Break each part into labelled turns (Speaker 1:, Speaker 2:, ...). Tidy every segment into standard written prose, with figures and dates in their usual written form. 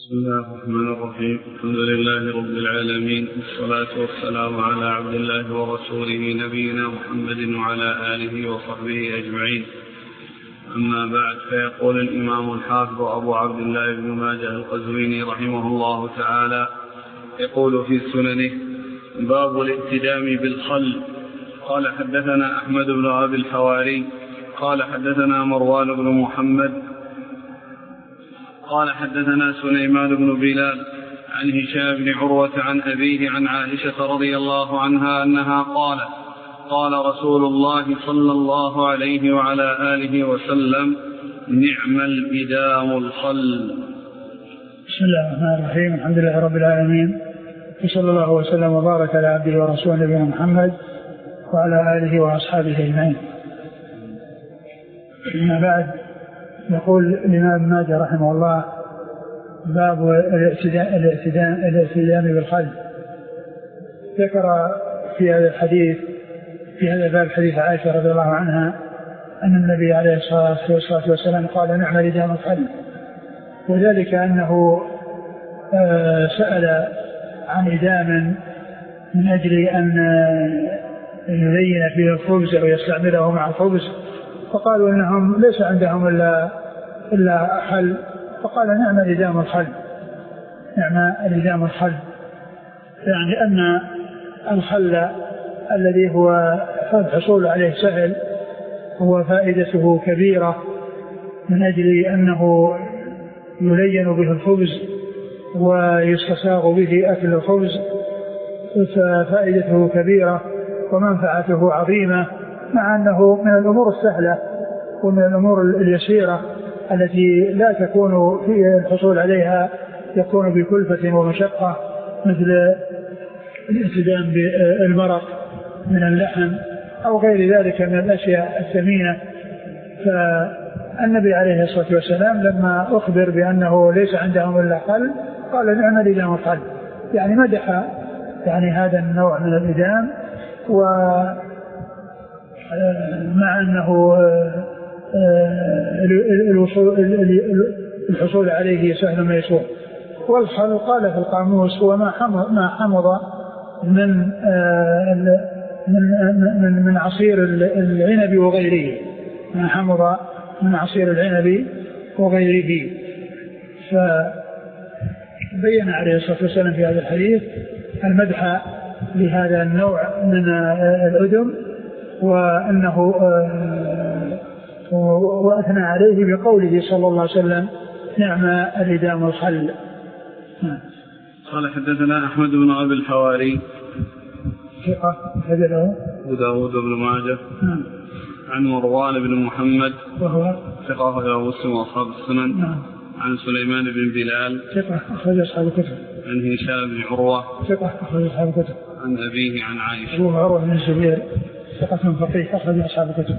Speaker 1: بسم الله الرحمن الرحيم. الحمد لله رب العالمين، والصلاة والسلام على عبد الله ورسوله نبينا محمد وعلى آله وصحبه أجمعين. أما بعد، فيقول الإمام الحافظ أبو عبد الله بن ماجه القزويني رحمه الله تعالى يقول في سننه: باب الائتدام بالخل. قال حدثنا أحمد بن أبي الحواري قال حدثنا مروان بن محمد قال حدثنا سليمان بن بلال عن هشام بن عروة عن أبيه عن عائشة رضي الله عنها أنها قالت: قال رسول الله صلى الله عليه وعلى آله وسلم: نعم الإدام الخل.
Speaker 2: بسم الله الرحمن الرحيم. الحمد لله رب العالمين، وصلى الله وسلم وبارك على عبده ورسوله نبينا محمد وعلى آله وأصحابه أجمعين. أما بعد، يقول الإمام ابن ماجه رحمه الله: باب الائتدام بالخل. ذكر في هذا الحديث، في هذا الباب، حديث عائشة رضي الله عنها أن النبي عليه الصلاة والسلام قال: نعم الإدام الخل. وذلك أنه سأل عن إدام من أجل أن يلين فيه الخبز أو يستعمله مع الخبز، فقالوا إنهم ليس عندهم إلا خل، فقال: نعم الإدام الخل. نعم الإدام الخل، يعني أن الخل الذي هو الحصول عليه سهل هو فائدته كبيرة، من أجل أنه يلين به الخبز ويستساغ به أكل الخبز، ففائدته كبيرة ومنفعته عظيمة، مع أنه من الأمور السهلة ومن الأمور اليسيرة التي لا تكون في الحصول عليها يكون بكلفة ومشقة، مثل الائتدام بالمرق من اللحم أو غير ذلك من الأشياء الثمينة. فالنبي عليه الصلاة والسلام لما أخبر بأنه ليس عندهم إلا خل قال: نعم الإدام الخل، يعني مدح يعني هذا النوع من الإدام، ومع أنه الحصول عليه سهل ميسور. والخل قال في القاموس هو ما حمض من عصير العنب وغيره، ما حمض من عصير العنب وغيره. فبين عليه الصلاة والسلام في هذا الحديث المدح لهذا النوع من الأدم، وأنه وأثنى عليه بقوله صلى الله عليه وسلم: نعم الإدام الخل.
Speaker 1: قال حدثنا أحمد بن أبي الحواري
Speaker 2: ثقة حدثه
Speaker 1: وداود بن ماجه عن مروان بن محمد
Speaker 2: وهو
Speaker 1: ثقة أخرجه مسلم وأصحاب السنن. عن سليمان بن بلال
Speaker 2: ثقة أخرج أصحاب الكتب.
Speaker 1: عن هشام بن عروة
Speaker 2: ثقة أخرج أصحاب الكتب.
Speaker 1: عن أبيه عن عائشة.
Speaker 2: أبو عروة بن الزبير ثقة فقيه أخرج أصحاب الكتب.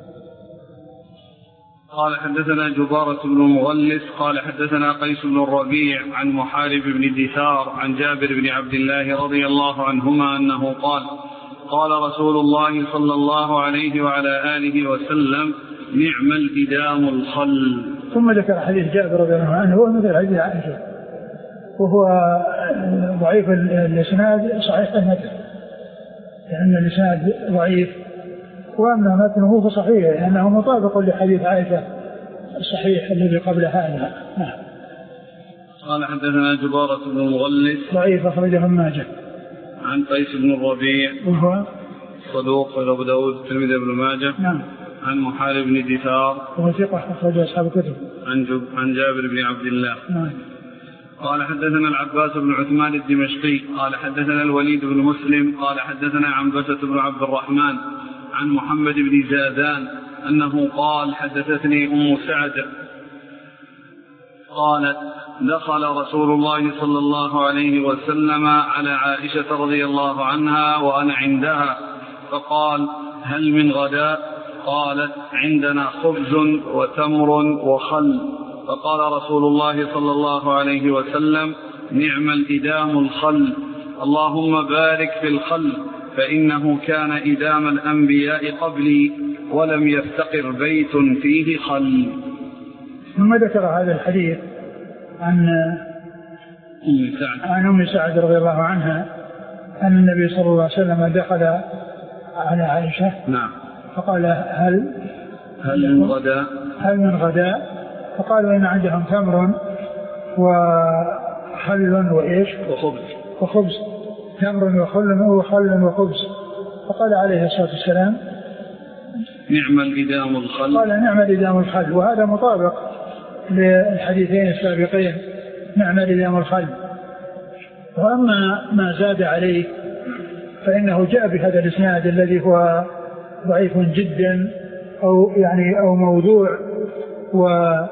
Speaker 1: قال حدثنا جبارة بن مغلس قال حدثنا قيس بن الربيع عن محارب بن دثار عن جابر بن عبد الله رضي الله عنهما أنه قال: قال رسول الله صلى الله عليه وعلى آله وسلم: نعم الإدام الخل.
Speaker 2: ثم ذكر حديث جابر رضي الله عنه، هو مثل حديث عائشة، وهو ضعيف الإسناد صحيح المتن، لأن الإسناد ضعيف، وأما متنه فصحيح لأنه مطابق لحديث عائشة الصحيح الذي قبل هذا.
Speaker 1: قال حدثنا جبارة بن مغلس
Speaker 2: ضعيف أخرجه ابن ماجه.
Speaker 1: عن قيس بن الربيع
Speaker 2: وهو
Speaker 1: صدوق أبو داود الترمذي بن ماجه. عن محارب بن دثار
Speaker 2: وهو ثقة أخرج أصحاب الكتب.
Speaker 1: عن جابر بن عبد الله. قال حدثنا العباس بن عثمان الدمشقي قال حدثنا الوليد بن مسلم قال حدثنا عنبسة بن عبد الرحمن عن محمد بن زادان أنه قال: حدثتني أم سعد قالت: دخل رسول الله صلى الله عليه وسلم على عائشة رضي الله عنها وأنا عندها، فقال: هل من غداء؟ قالت: عندنا خبز وتمر وخل. فقال رسول الله صلى الله عليه وسلم: نعم الإدام الخل، اللهم بارك في الخل، فإنه كان إدام الأنبياء قبلي ولم يفتقر بيت فيه خل.
Speaker 2: ثم ذكر هذا الحديث عن عن أم سعد رضي الله عنها أن النبي صلى الله عليه وسلم دخل على عائشة
Speaker 1: نعم
Speaker 2: فقال هل من غداء فقالوا إن عندهم تمر وخل وإيش وخبز تمر وخل وخبز. فقال عليه الصلاة والسلام
Speaker 1: نعم الإدام الخل.
Speaker 2: قال نعم الإدام الخل، وهذا مطابق للحديثين السابقين نعم الإدام الخل. وأما ما زاد عليه فإنه جاء بهذا الإسناد الذي هو ضعيف جدا أو موضوع. وقال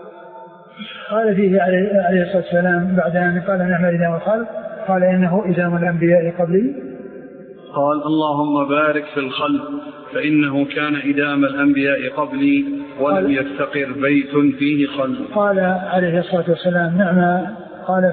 Speaker 2: فيه عليه الصلاة والسلام بعد أن قال نعم الإدام الخل قال إنه إدام الأنبياء قبلي.
Speaker 1: قال اللهم بارك في الخل فإنه كان إدام الأنبياء قبلي ولم يفتقر بيت فيه خل.
Speaker 2: قال عليه الصلاة والسلام نعم قال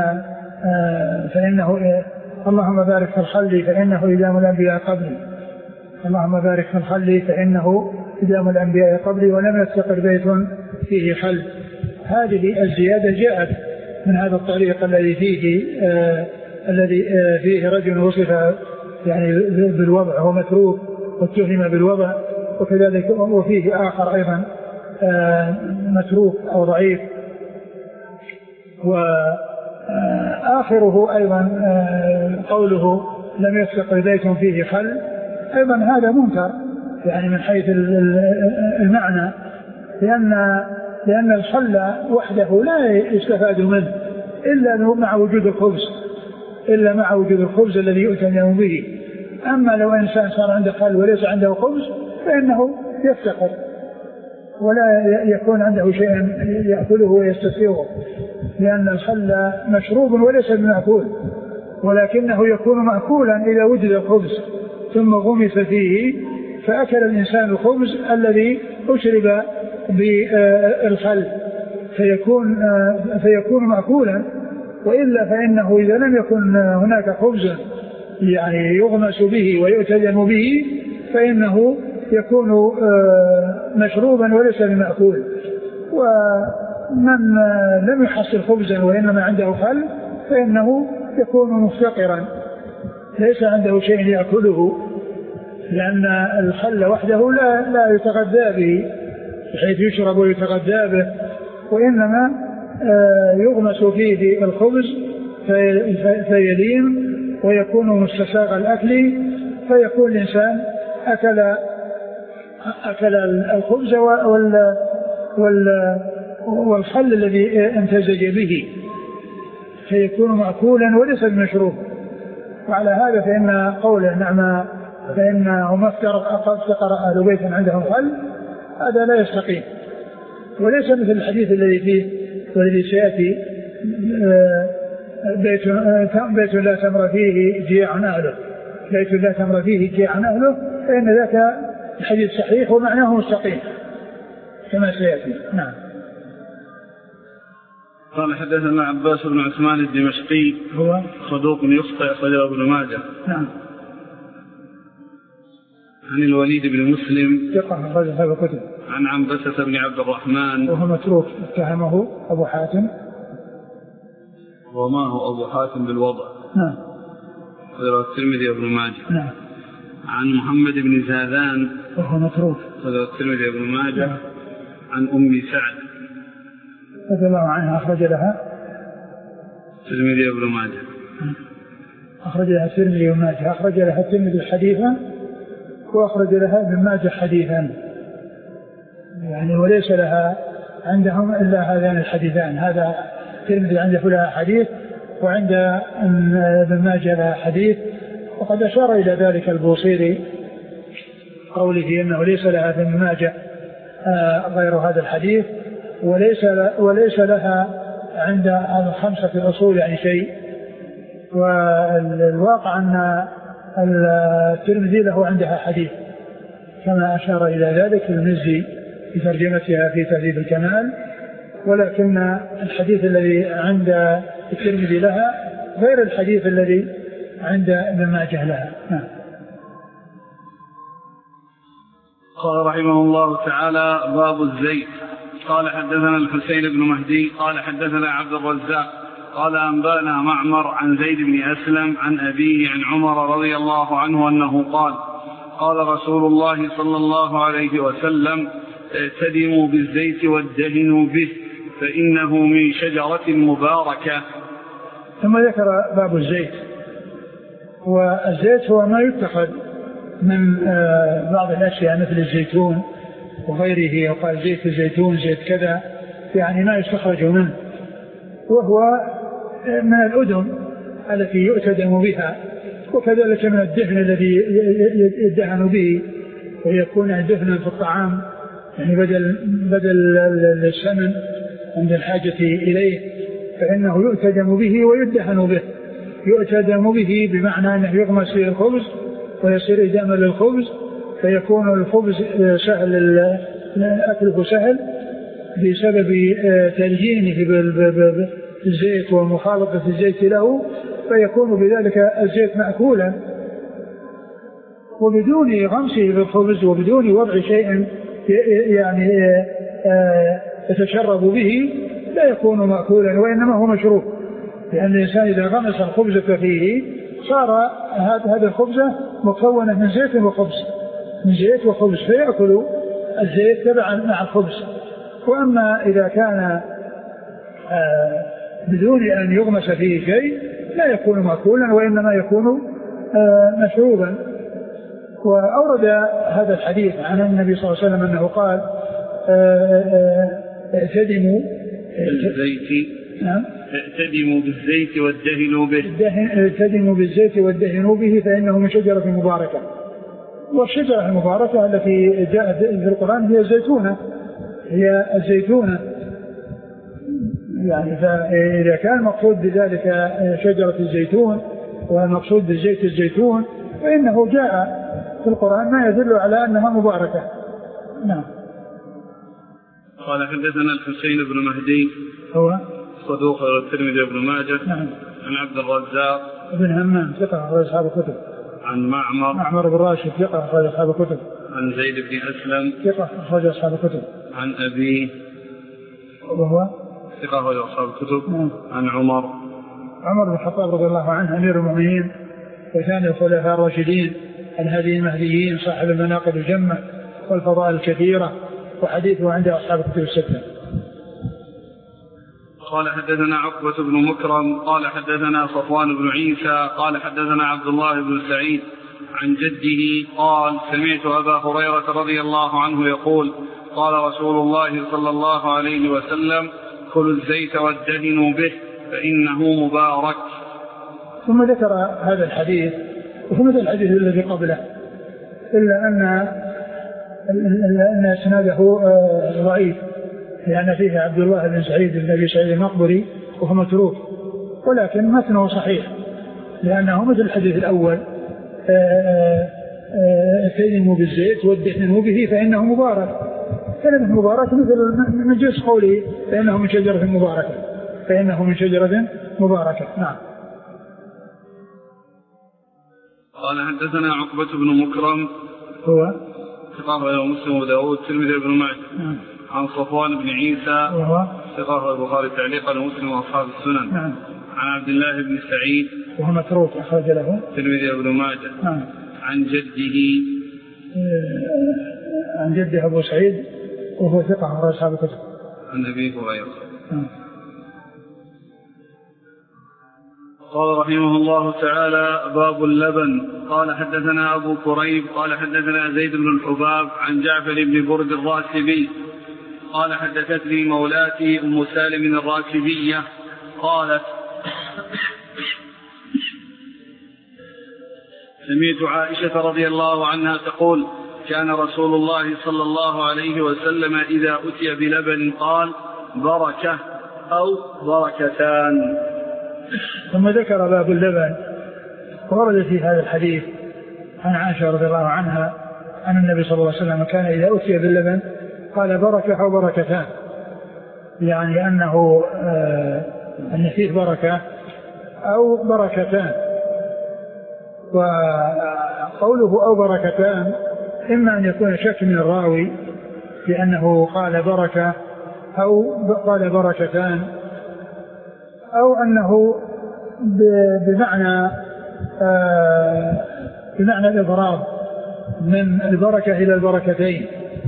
Speaker 2: فإنه اللهم بارك في الخل فإنه إدام الأنبياء قبلي. اللهم بارك في الخل فإنه إدام الأنبياء قبلي ولم يفتقر بيت فيه خل. هذه الزيادة جاءت من هذا الطريق الذي فيه رجل وصف يعني بالوضع هو متروك واتهم بالوضع، وكذلك وفيه آخر أيضا متروك أو ضعيف، وآخره أيضا قوله لم يفتقر بيت فيه خل أيضا هذا منكر يعني من حيث المعنى، لأن الخل وحده لا يستفاد منه إلا مع وجود الخبز الذي يؤتمن به. أما لو إنسان صار عنده خل وليس عنده خبز فإنه يفتقر ولا يكون عنده شيء يأكله ويستسيغه، لأن الخل مشروب وليس بمأكول، ولكنه يكون مأكولا إذا وجد الخبز ثم غمس فيه فأكل الإنسان الخبز الذي أشرب بالخل فيكون مأكولا. وإلا فإنه إذا لم يكن هناك خبز يعني يغمس به ويؤتجن به فإنه يكون مشروبا وليس بمأكول. ومن لم يحصل خبزا وإنما عنده خل فإنه يكون مفتقرا ليس عنده شيء يأكله، لأن الخل وحده لا يتغذى به بحيث يشرب ويتغذى به، وإنما يغمس فيه الخبز فيلين ويكون مستساغ الأكل، فيكون الإنسان أكل الخبز والخل الذي امتزج به فيكون مأكولا وليس بمشروب. وعلى هذا فإن قوله نعم فإنهم افتقر أهل بيت عندهم خل هذا لا يستقيم، وليس مثل الحديث الذي فيه والذي سيأتي بيت لا تمر فيه جياع أهله، بيت لا تمر فيه جياع أهله، فإن ذاك الحديث صحيح ومعناه مستقيم كما سيأتي. نعم.
Speaker 1: قال حدثنا عباس بن عثمان الدمشقي
Speaker 2: هو
Speaker 1: صدوق يخطئ أخرجه ابن ماجه.
Speaker 2: نعم.
Speaker 1: عن الوليد بن مسلم
Speaker 2: ثقة أخرجه الكتب.
Speaker 1: عن عنبسة بن عبد الرحمن
Speaker 2: وهو متروك اتهمه أبو حاتم.
Speaker 1: وما هو أبو حاتم بالوضع.
Speaker 2: نعم.
Speaker 1: أخرجه الترمذي وابن ماجه.
Speaker 2: نعم.
Speaker 1: عن محمد بن زادان
Speaker 2: وهو متروك
Speaker 1: أخرجه الترمذي وابن ماجه.
Speaker 2: نعم.
Speaker 1: عن أم سعد
Speaker 2: رضي الله عنها أخرج لها
Speaker 1: الترمذي وابن ماجه.
Speaker 2: أخرج لها الترمذي وابن ماجه، أخرج لها الترمذي حديثا وأخرج لها ابن ماجه حديثا، يعني وليس لها عندهم إلا هذان الحديثان، هذا الترمذي عنده لها حديث وعند ابن ماجه لها حديث. وقد أشار إلى ذلك البوصيري قوله إنه ليس لها في ابن ماجه غير هذا الحديث، وليس لها عند الخمسة الأصول يعني شيء. والواقع أن الترمذي له عندها حديث كما أشار إلى ذلك المزي في ترجمتها في تهذيب الكمال، ولكن الحديث الذي عند الترمذي لها غير الحديث الذي عند ابن ماجه لها.
Speaker 1: قال رحمه الله تعالى باب الزيت. قال حدثنا الحسين بن مهدي قال حدثنا عبد الرزاق قال أنبانا معمر عن زيد بن أسلم عن أبيه عن عمر رضي الله عنه أنه قال قال رسول الله صلى الله عليه وسلم اعتدموا بالزيت وادهنوا به فإنه من شجرة مباركة.
Speaker 2: ثم ذكر باب الزيت. والزيت هو ما يتخذ من بعض الأشياء مثل الزيتون وغيره، وقال زيت الزيتون زيت كذا، يعني ما يستخرج منه، وهو من الأدم التي يؤتدم بها، وكذلك من الدهن الذي يدهن به ويكون دهنا في الطعام، يعني بدل السمن عند الحاجة إليه، فإنه يؤتدم به ويدهن به. يؤتدم به بمعنى أنه يغمس فيه الخبز ويصير إداما للخبز، فيكون الخبز سهل أكله سهل بسبب تلجينه بالزيت ومخالطة الزيت له، فيكون بذلك الزيت مأكولا، وبدون غمسه بالخبز وبدون وضع شيء يعني يتشرب به لا يكون مأكولا، وإنما هو مشروب، لأن الإنسان إذا غمس الخبز فيه صار هذا الخبز مكونة من زيت وخبز، من زيت وخبز، فيأكل الزيت تبعا مع الخبز. وأما إذا كان بدون أن يغمس فيه شيء لا يكون مأكولا، وإنما يكون مشروبا. وأورد هذا الحديث عن النبي صلى الله عليه وسلم أنه قال اعتدموا بالزيت وادهنوا به. اعتدموا بالزيت وادهنوا به فإنه من شجرة مباركة. والشجرة المباركة التي جاءت في القرآن هي الزيتونة، هي الزيتونة. يعني فإذا كان مقصود بذلك شجرة الزيتون والمقصود بالزيت الزيتون، فإنه جاء في القرآن ما يدل على أنها مباركة. نعم.
Speaker 1: قال حدثنا الحسين بن مهدي
Speaker 2: هو
Speaker 1: صدوق الترمذي بن ماجه.
Speaker 2: نعم.
Speaker 1: عن عبد الرزاق
Speaker 2: بن همام ثقة أخرج أصحاب الكتب.
Speaker 1: عن معمر
Speaker 2: بن راشد ثقة أخرج أصحاب الكتب.
Speaker 1: عن زيد بن أسلم
Speaker 2: ثقة أخرج أصحاب الكتب.
Speaker 1: عن أبيه
Speaker 2: وهو
Speaker 1: ثقة أخرج أصحاب الكتب.
Speaker 2: نعم.
Speaker 1: عن عمر
Speaker 2: بن الخطاب رضي الله عنه أمير المؤمنين وثاني الخلفاء الراشدين الهادي المهديين صاحب المناقب الجمة والفضائل الكثيرة، وحديثه عند أصحاب الكتب الستة.
Speaker 1: قال حدثنا عقبة بن مكرم قال حدثنا صفوان بن عيسى قال حدثنا عبد الله بن سعيد عن جده قال سمعت أبا هريرة رضي الله عنه يقول قال رسول الله صلى الله عليه وسلم كلوا الزيت وادهنوا به فإنه مبارك.
Speaker 2: ثم ذكر هذا الحديث ومثل الحديث الذي قبله، إلا أن إسناده ضعيف، لأن فيه عبد الله بن سعيد بن أبي سعيد المقبري وهو متروك، ولكن متنه صحيح لأنه مثل الحديث الأول اعتدموا بالزيت وادهنوا به فإنه مبارك. كلمة مبارك مثل من جنس قوله فإنه من شجرة مباركة، فإنه من شجرة مباركة. نعم.
Speaker 1: قال حدثنا عقبة بن مكرم
Speaker 2: هو
Speaker 1: ثقة مسلم وداود الترمذي بن ماجه.
Speaker 2: نعم.
Speaker 1: عن صفوان بن عيسى
Speaker 2: وهو
Speaker 1: ثقة البخاري تعليقا ومسلم وأصحاب السنن.
Speaker 2: نعم.
Speaker 1: عن عبد الله بن سعيد
Speaker 2: وهو متروك أخرج له
Speaker 1: الترمذي بن ماجه.
Speaker 2: نعم.
Speaker 1: عن جده
Speaker 2: عن جده أبو سعيد وهو ثقة أخرج أصحاب الكتب.
Speaker 1: عن أبي هريرة.
Speaker 2: نعم.
Speaker 1: قال رحمه الله تعالى باب اللبن. قال حدثنا أبو كريب قال حدثنا زيد بن الحباب عن جعفر بن برد الراسبي قال حدثتني مولاتي أم سالم الراسبية قالت سمعت عائشة رضي الله عنها تقول كان رسول الله صلى الله عليه وسلم إذا أتي بلبن قال بركة أو بركتان.
Speaker 2: ثم ذكر باب اللبن، ورد في هذا الحديث عن عائشة رضي الله عنها أن النبي صلى الله عليه وسلم كان إذا أتي باللبن قال بركة أو بركتان، يعني أنه أن فيه بركة أو بركتان. وقوله أو بركتان إما أن يكون شك من الراوي لأنه قال بركة أو قال بركتان، أو أنه بمعنى الإضراب من البركة إلى البركتين،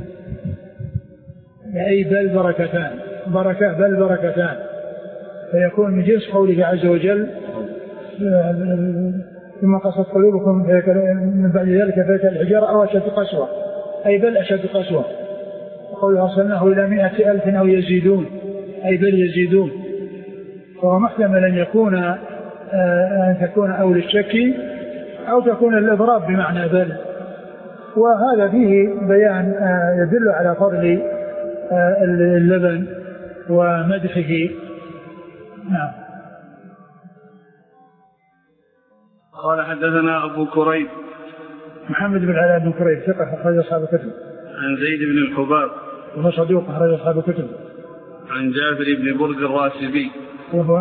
Speaker 2: أي بل بركتان، بركة بل بركتان، فيكون من جنس قوله عز وجل ثم قست قلوبكم من بعد ذلك فيك الحجارة أو أشد قسوة، أي بل أشد قسوة. وقوله أرسلناه إلى 100,000 أو يزيدون، أي بل يزيدون. فهو محتمل أن يكون أن تكون أو للشك أو تكون الإضراب بمعنى بل، وهذا فيه بيان يدل على فضل اللبن ومدحه. نعم.
Speaker 1: قال حدثنا أبو كريب
Speaker 2: محمد بن علاء بن كريب ثقة أخرج أصحاب الكتب.
Speaker 1: عن زيد بن الحباب
Speaker 2: وهو صدوق أخرج أصحاب الكتب.
Speaker 1: عن جابر بن برد الراسبي
Speaker 2: وهو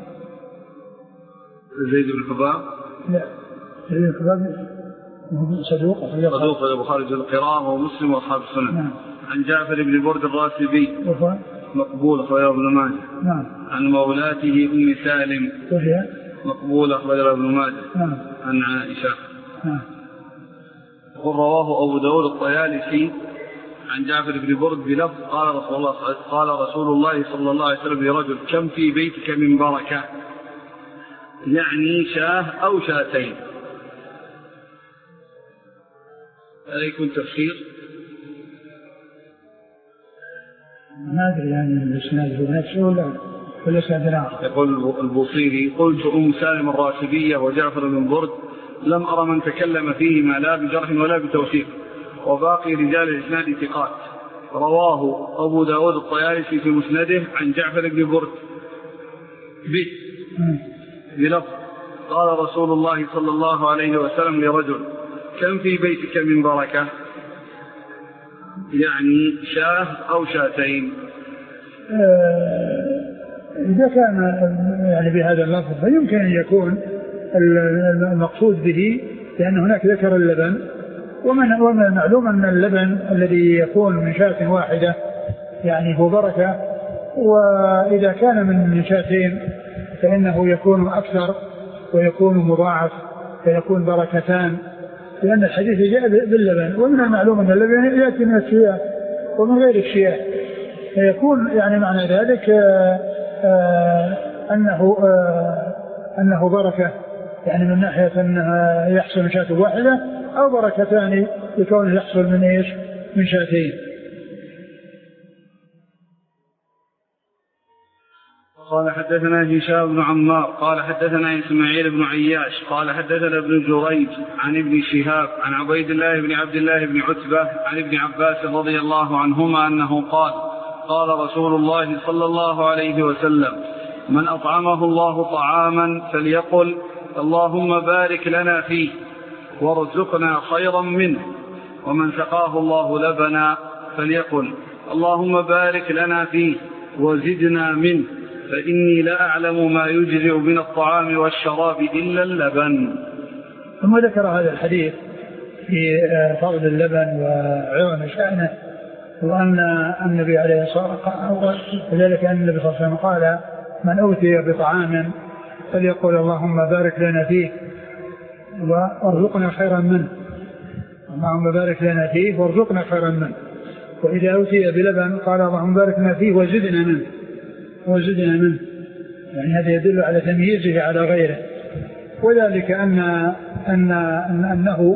Speaker 1: زيد بن الحباب،
Speaker 2: لا زيد بن الحباب صدوق
Speaker 1: صدوق البخاري في القراءة ومسلم وأصحاب السنن.
Speaker 2: نعم.
Speaker 1: عن جابر بن برد الراسبي
Speaker 2: وهو
Speaker 1: مقبول أخرجه ابن ماجه.
Speaker 2: نعم.
Speaker 1: عن مولاته أم سالم
Speaker 2: وهي
Speaker 1: مقبول أخرجه ابن ماجه.
Speaker 2: نعم.
Speaker 1: عن عائشة.
Speaker 2: نعم.
Speaker 1: ورواه أبو داود الطيالسي عن جابر بن برد بلفظ قال رسول الله صلى الله عليه وسلم لرجل كم في بيتك من بركة، يعني شاه أو شاتين. هل يكون تفسير؟
Speaker 2: ما أدري يعني الإسناد هو نفسه ولا سند آخر.
Speaker 1: يقول البوصيري قلت أم سالم الراسبية وجعفر بن برد لم أرى من تكلم فيهما لا بجرح ولا بتوثيق، وباقي رجال الإسناد ثقات. رواه أبو داود الطيالسي في مسنده عن جعفر بن برد بلفظ قال رسول الله صلى الله عليه وسلم لرجل كم في بيتك من بركة، يعني شاه أو شاتين.
Speaker 2: إذا كان يعني بهذا اللفظ فيمكن أن يكون المقصود به لأن هناك ذكر اللبن، ومن المعلوم أن اللبن الذي يكون من شاة واحدة يعني هو بركة، وإذا كان من شاتين فإنه يكون أكثر ويكون مضاعف فيكون بركتان، لأن الحديث جاء باللبن، ومن المعلوم أن اللبن يأتي من الشياه ومن غير الشياه، فيكون يعني معنى ذلك أنه بركة، يعني من ناحية أنها يحصل من شاة واحدة، أو بركتان يكون يحصل من إيش؟ من شاتين.
Speaker 1: قال حدثنا هشام بن عمار قال حدثنا إسماعيل بن عياش قال حدثنا ابن جريج عن ابن شهاب عن عبيد الله بن عبد الله بن عتبة عن ابن عباس رضي الله عنهما أنه قال قال رسول الله صلى الله عليه وسلم من أطعمه الله طعاما فليقل اللهم بارك لنا فيه وارزقنا خيرا منه، ومن سقاه الله لبنا فليقل اللهم بارك لنا فيه وزدنا منه، فإني لا أعلم ما يجزئ من الطعام والشراب إلا اللبن.
Speaker 2: ثم ذكر هذا الحديث في فضل اللبن وعظم شأنه، وأن النبي عليه الصلاة والسلام وذلك أن النبي صلى الله عليه وسلم قال من أوتي بطعام فليقول اللهم بارك لنا فيه وارزقنا خيرا منه، اللهم بارك لنا فيه وارزقنا خيرا منه. وإذا أوتي بلبن قال اللهم بارك لنا فيه وزدنا منه وزدنا منه، يعني هذا يدل على تمييزه على غيره، وذلك أنه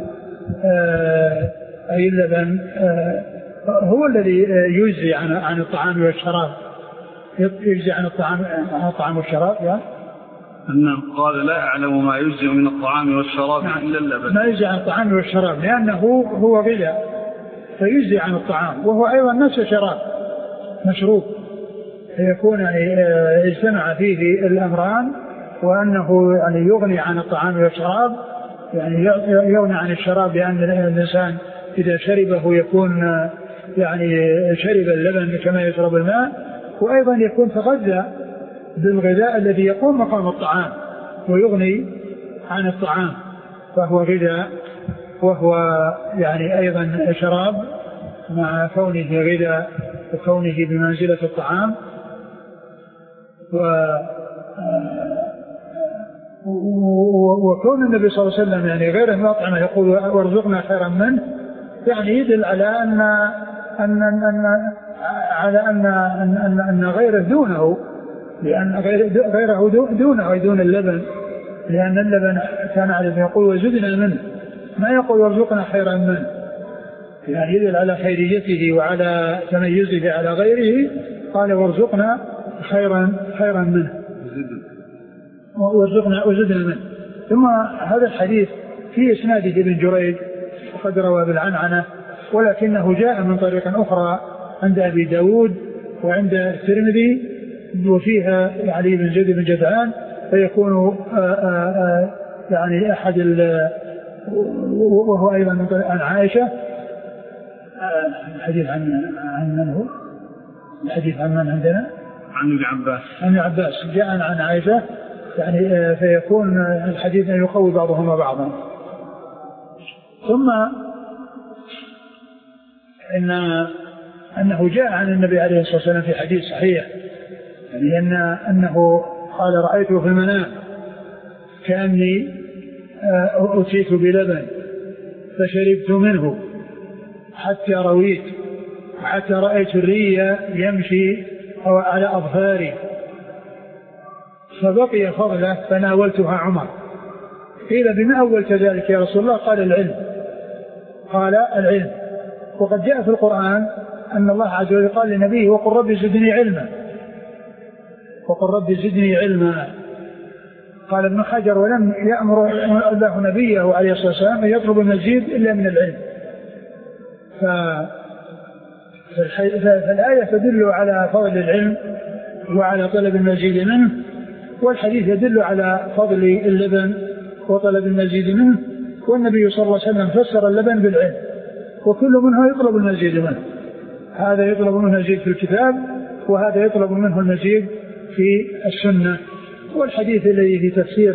Speaker 2: أي اللبن هو الذي يجزي عن الطعام والشراب، يجزي عن الطعام والشراب يعني
Speaker 1: أنه قال لا أعلم ما يجزي من الطعام والشراب إلا اللبن،
Speaker 2: ما يجزي عن الطعام والشراب لأنه هو غذاء فيجزي عن الطعام، وهو أيضا نفس شراب مشروب، فيكون اجتمع فيه الأمران، وأنه يعني يغني عن الطعام والشراب، يعني يغني عن الشراب لأن الإنسان إذا شربه يكون يعني شرب اللبن كما يشرب الماء، وأيضا يكون تغذى بالغذاء الذي يقوم مقام الطعام ويغني عن الطعام، فهو غذاء وهو يعني أيضا شراب مع كونه غذاء وكونه بمنزلة الطعام. وكون النبي صلى الله عليه وسلم يعني غيره من الأطعمة يقول وارزقنا خيرا منه، يعني يدل على أن غيره دونه، لأن غيره دونه أي دون اللبن، لأن اللبن كان عليه يقول وزدنا منه، ما يقول وارزقنا خيرا منه، يعني يدل على خيريته وعلى تميزه على غيره. قال وارزقنا خيرا منه وزدنا منه. ثم هذا الحديث في إسناده ابن جريج وقد روى بالعنعنة، ولكنه جاء من طريق أخرى عند أبي داود وعند الترمذي وفيها علي بن زيد بن جدعان، فيكون يعني أحد وهو أيضا من طريق عن عائشة. الحديث عن من هو؟ الحديث عن من عندنا؟
Speaker 1: عن ابن عباس.
Speaker 2: عن عباس جاء عن عائشة، يعني فيكون الحديث يقوي بعضهما بعضا. ثم أنه جاء عن النبي عليه الصلاة والسلام في حديث صحيح، يعني أنه قال رأيته في المنام كأني أتيت بلبن فشربت منه حتى رويت، حتى رأيت الري يمشي على أظفاري، فبقي فضله فناولتها عمر. قيل بما أولت ذلك يا رسول الله؟ قال العلم. وقد جاء في القرآن أن الله عز وجل قال لنبيه وقل رب زدني علما. قال ابن حجر ولم يأمر الله نبيه عليه الصلاة والسلام أن يطلب المزيد إلا من العلم. فالآية تدل على فضل العلم وعلى طلب المزيد منه، والحديث يدل على فضل اللبن وطلب المزيد منه. والنبي صلى الله عليه وسلم فسر اللبن بالعلم، وكل منها يطلب المزيد منه، هذا يطلب منه المزيد في الكتاب وهذا يطلب منه المزيد في السنة. والحديث الذي في تفسير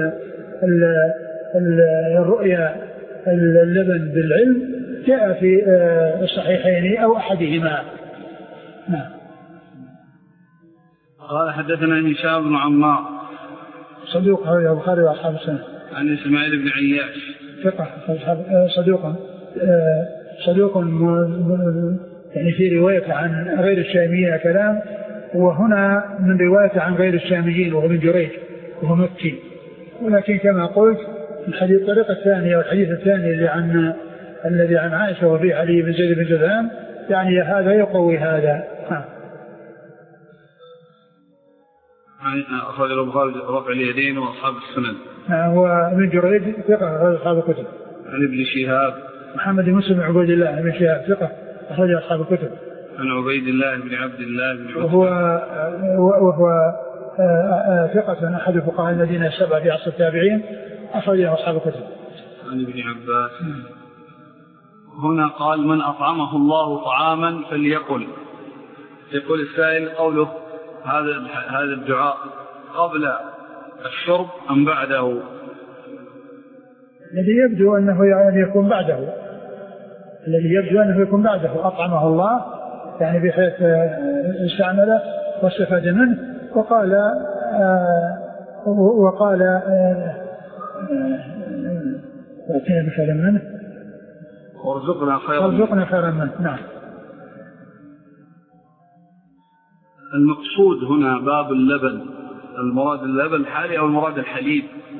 Speaker 2: الرؤيا اللبن بالعلم جاء في الصحيحين أو أحدهما. نعم.
Speaker 1: قال حدثنا هشام بن عمار
Speaker 2: صدوق رواه البخاري وأصحاب السنة.
Speaker 1: عن إسماعيل بن عياش
Speaker 2: ثقة صدوق يعني في رواية عن غير الشاميين كلام، وهنا من رواية عن غير الشاميين وهو ابن جريج وهو مكي. ولكن كما قلت الحديث الطريقة الثانية والحديث الثاني الذي عن عائشة وفي علي بن زيد بن جدعان، يعني هذا يقوي هذا.
Speaker 1: أخرج البخاري رفع اليدين وأصحاب السنن.
Speaker 2: هو ابن جريج ثقة أصحاب الكتب.
Speaker 1: عن ابن شهاب
Speaker 2: محمد بن مسلم عبيد الله بن شهاب ثقة أخرج أصحاب الكتب.
Speaker 1: عن عبيد الله بن عبد الله بن عتبة
Speaker 2: وهو ثقة أحد فقهاء المدينة السبعة في عصر التابعين أخرجه أصحاب الكتب.
Speaker 1: عن ابن عباس. هنا قال من أطعمه الله طعاما فليقل. يقول السائل قوله هذا الدعاء قبل الشرب أم بعده؟
Speaker 2: الذي يبدو أنه يعني يكون بعده، أطعمه الله يعني بحيث استعمله واستفاد منه، وقال وكان بخير منه وارزقنا خيرا منه. نعم.
Speaker 1: المقصود هنا باب اللبن، المراد اللبن الحالي أو المراد الحليب؟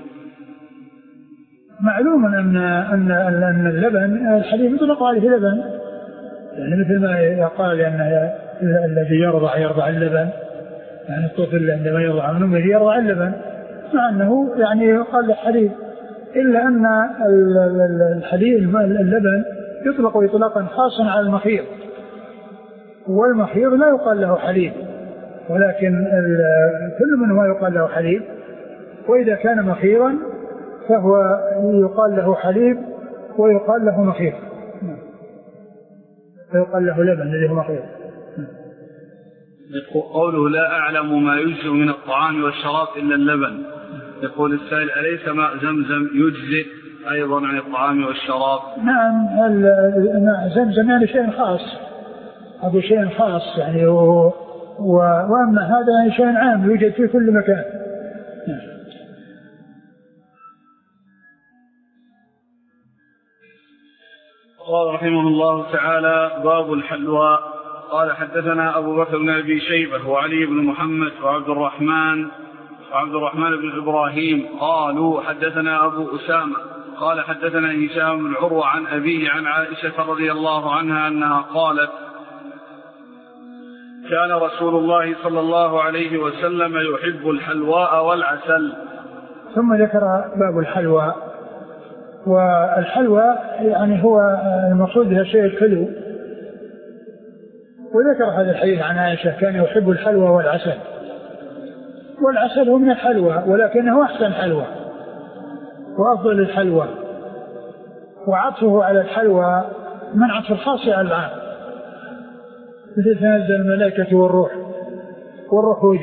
Speaker 2: معلوم أن اللبن الحليب يطلق عليه لبن، يعني مثل ما يقال أن الذي يرضع اللبن، يعني الطفل عندما يرضع عن أمه يرضع اللبن، مع أنه يعني يقال له حليب، إلا أن الحليب اللبن يطلق إطلاقا خاصا على المخير، والمخير لا يقال له حليب، ولكن كل منهما يقال له حليب. وإذا كان مخيرا فهو يقال له حليب ويقال له مخير، فيقال له لبن الذي هو مخير.
Speaker 1: قوله لا أعلم ما يجزئ من الطعام والشراب إلا اللبن. يقول السائل أليس ماء زمزم يجزئ أيضا عن الطعام والشراب؟
Speaker 2: نعم، ماء زمزم يعني شيء خاص، هذا شيء خاص يعني، وأما هذا يعني شيء عام يوجد في كل مكان،
Speaker 1: قال رحمه الله تعالى: باب الحلوى. قال: حدثنا أبو بكر بن أبي شيبة وعلي بن محمد وعبد الرحمن بن إبراهيم قالوا: حدثنا أبو أسامة قال: حدثنا هشام بن عروة عن أبيه عن عائشة رضي الله عنها أنها قالت: كان رسول الله صلى الله عليه وسلم يحب الحلواء والعسل.
Speaker 2: ثم ذكر باب الحلوى. والحلوى يعني هو المقصود بها الشيء الحلو، وذكر هذا الحديث عن عائشة: كان يحب الحلوى والعسل. والعسل هو من الحلوى ولكنه أحسن حلوى وأفضل الحلوى، وعطفه على الحلوى من عطف الخاص على العام، مثل تنزل الملائكة والروح هو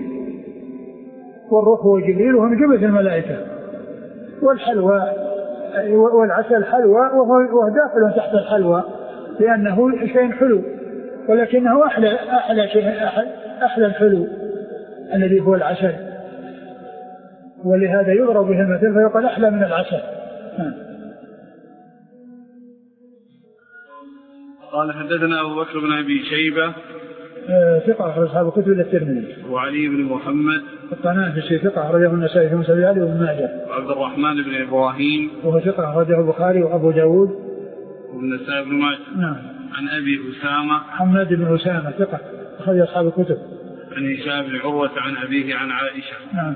Speaker 2: جبريل وهو من جملة الملائكة. والحلوى والعسل حلوى وهو داخل تحت الحلوى لأنه شيء حلو، ولكنه أحلى الحلو الذي هو العسل، ولهذا يضرب به المثل فيقال أحلى من العسل.
Speaker 1: قال: حدثنا أبو بكر بن أبي شيبة
Speaker 2: ثقة أخرج أصحاب الكتب إلا الترمذي.
Speaker 1: وعلي بن محمد
Speaker 2: الطنافسي ثقة أخرجه النسائي في مسند علي وابن ماجه.
Speaker 1: وعبد الرحمن بن إبراهيم
Speaker 2: وهو ثقة أخرجه البخاري وأبو داود
Speaker 1: والنسائي بن ماجه.
Speaker 2: نعم.
Speaker 1: عن أبي أسامة
Speaker 2: حماد بن أسامة ثقة أخرج أصحاب الكتب.
Speaker 1: عن هشام بن عروة عن أبيه عن عائشة.
Speaker 2: نعم.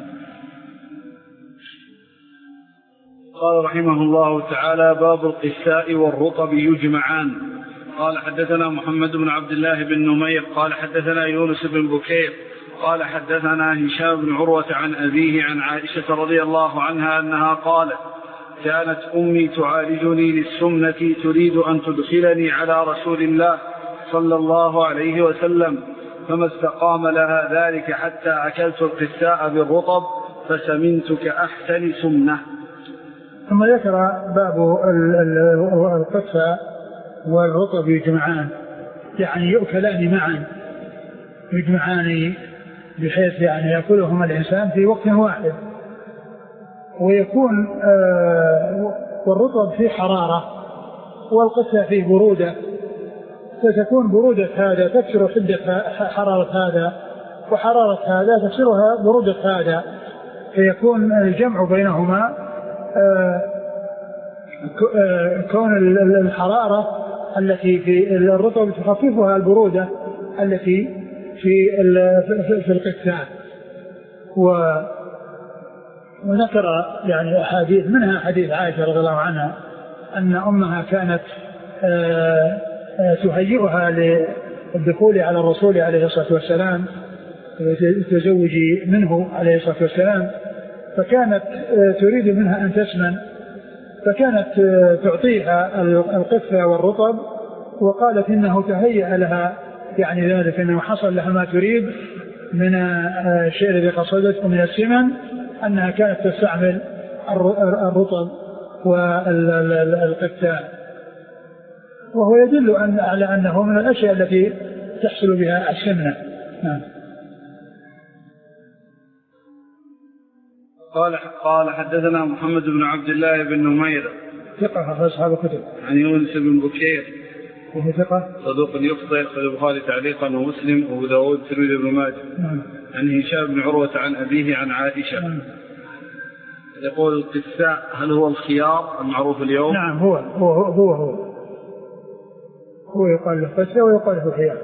Speaker 1: قال رحمه الله تعالى: باب القساء والرطب يجمعان. قال: حدثنا محمد بن عبد الله بن نمير قال: حدثنا يونس بن بكير قال: حدثنا هشام بن عروة عن أبيه عن عائشة رضي الله عنها أنها قالت: كانت أمي تعالجني للسمنة تريد أن تدخلني على رسول الله صلى الله عليه وسلم، فما استقام لها ذلك حتى أكلت القساء بالرطب فسمنت كأحسن سمنة.
Speaker 2: ثم ذكر باب القساء والرطب يجمعان، يعني يؤكلان معا، يجمعان بحيث يعني يأكلهما الإنسان في وقت واحد، ويكون والرطب فيه حرارة والقساء فيه برودة، فتكون برودة هذا تكسر شدة حرارة هذا، وحرارة هذا تكسرها برودة هذا، فيكون الجمع بينهما كون الحرارة التي في الرطب تخففها البرودة التي في القساء. وذكر يعني أحاديث منها حديث عائشة رضي الله عنها أن أمها كانت تهيئها للدخول على الرسول عليه الصلاة والسلام، تزوجي منه عليه الصلاة والسلام، فكانت تريد منها أن تسمن، فكانت تعطيها القثة والرطب، وقالت إنه تهيأ لها يعني ذلك، إنه حصل لها ما تريد من الشيء الذي قصدته من السمن، أنها كانت تستعمل الرطب والقثة، وهو يدل على أنه من الأشياء التي تحصل بها السمنة.
Speaker 1: قال: حدثنا محمد بن عبد الله بن نمير
Speaker 2: ثقة أخرج أصحاب الكتب.
Speaker 1: عن يونس بن بكير
Speaker 2: وهو ثقة
Speaker 1: صدوق يخطئ، أخرج البخاري تعليقا ومسلم وأبو داود والترمذي وابن ماجه. عن هشام بن عروة عن أبيه عن عائشة. يقول: القساء هل هو الخيار المعروف اليوم؟
Speaker 2: نعم، هو يقال له قساء ويقال له خيار.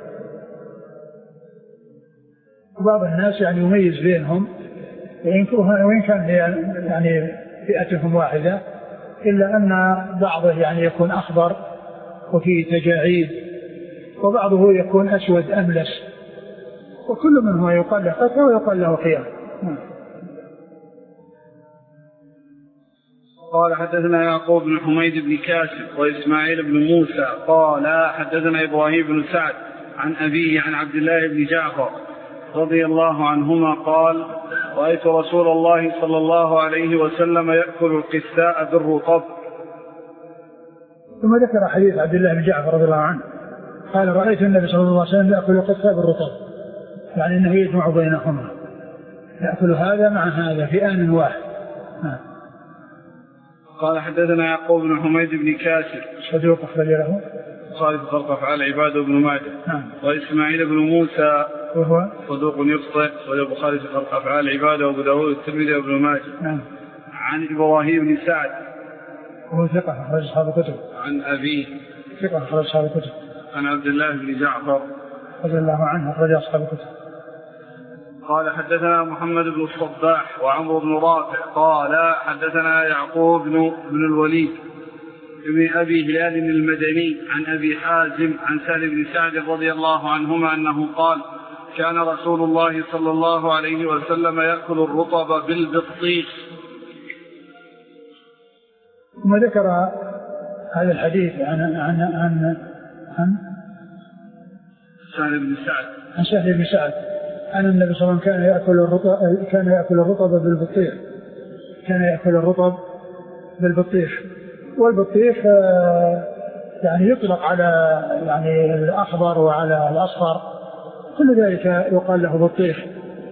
Speaker 2: بعض الناس يعني يميز بينهم، وإن كان يعني فئتهم واحدة، إلا أن بعضه يعني يكون أخضر وفيه تجاعيد، وبعضه يكون أسود أملس، وكل منهما يقال له قساء ويقال له خيار.
Speaker 1: قال: حدثنا يعقوب بن حميد بن كاسب وإسماعيل بن موسى قال: حدثنا إبراهيم بن سعد عن أبيه عن عبد الله بن جعفر رضي الله عنهما قال: رأيت رسول الله صلى الله عليه وسلم يأكل القساء بالرطب.
Speaker 2: ثم ذكر حديث عبد الله بن جعفر رضي الله عنه قال: رأيت النبي صلى الله عليه وسلم يأكل القساء بالرطب، يعني أنه يجمع بينهما، يأكل هذا مع هذا في آن واحد.
Speaker 1: قال حدثنا يعقوب بن حميد بن كاسر
Speaker 2: صدوق أخرج له
Speaker 1: البخاري في خلق أفعال العباد وابن ماجه. وإسماعيل بن موسى
Speaker 2: وهو
Speaker 1: صدوق يخطئ والبخاري في خلق أفعال العباد وأبو داود والترمذي وابن ماجه. عن إبراهيم بن سعد
Speaker 2: وهو ثقة أخرج أصحاب الكتب.
Speaker 1: عن أبيه
Speaker 2: ثقة أخرج أصحاب الكتب.
Speaker 1: عن عبد الله بن جعفر
Speaker 2: رضي الله عنه أخرج أصحاب الكتب.
Speaker 1: قال حدثنا محمد بن الصباح وعمرو بن رافع قال حدثنا يعقوب بن الوليد ابن أبي هلال المدني عن أبي حازم عن سهل بن سعد رضي الله عنهما أنه قال كان رسول الله صلى الله عليه وسلم يأكل الرطب بالبطيخ.
Speaker 2: ثم ذكر هذا الحديث عن
Speaker 1: سهل بن سعد
Speaker 2: عن سهل بن سعد أن النبي صلى الله عليه وسلم كان يأكل الرطب بالبطيخ. كان يأكل الرطب بالبطيخ. والبطيخ يعني يطلق على يعني الأخضر وعلى الأصفر، كل ذلك يقال له بطيخ.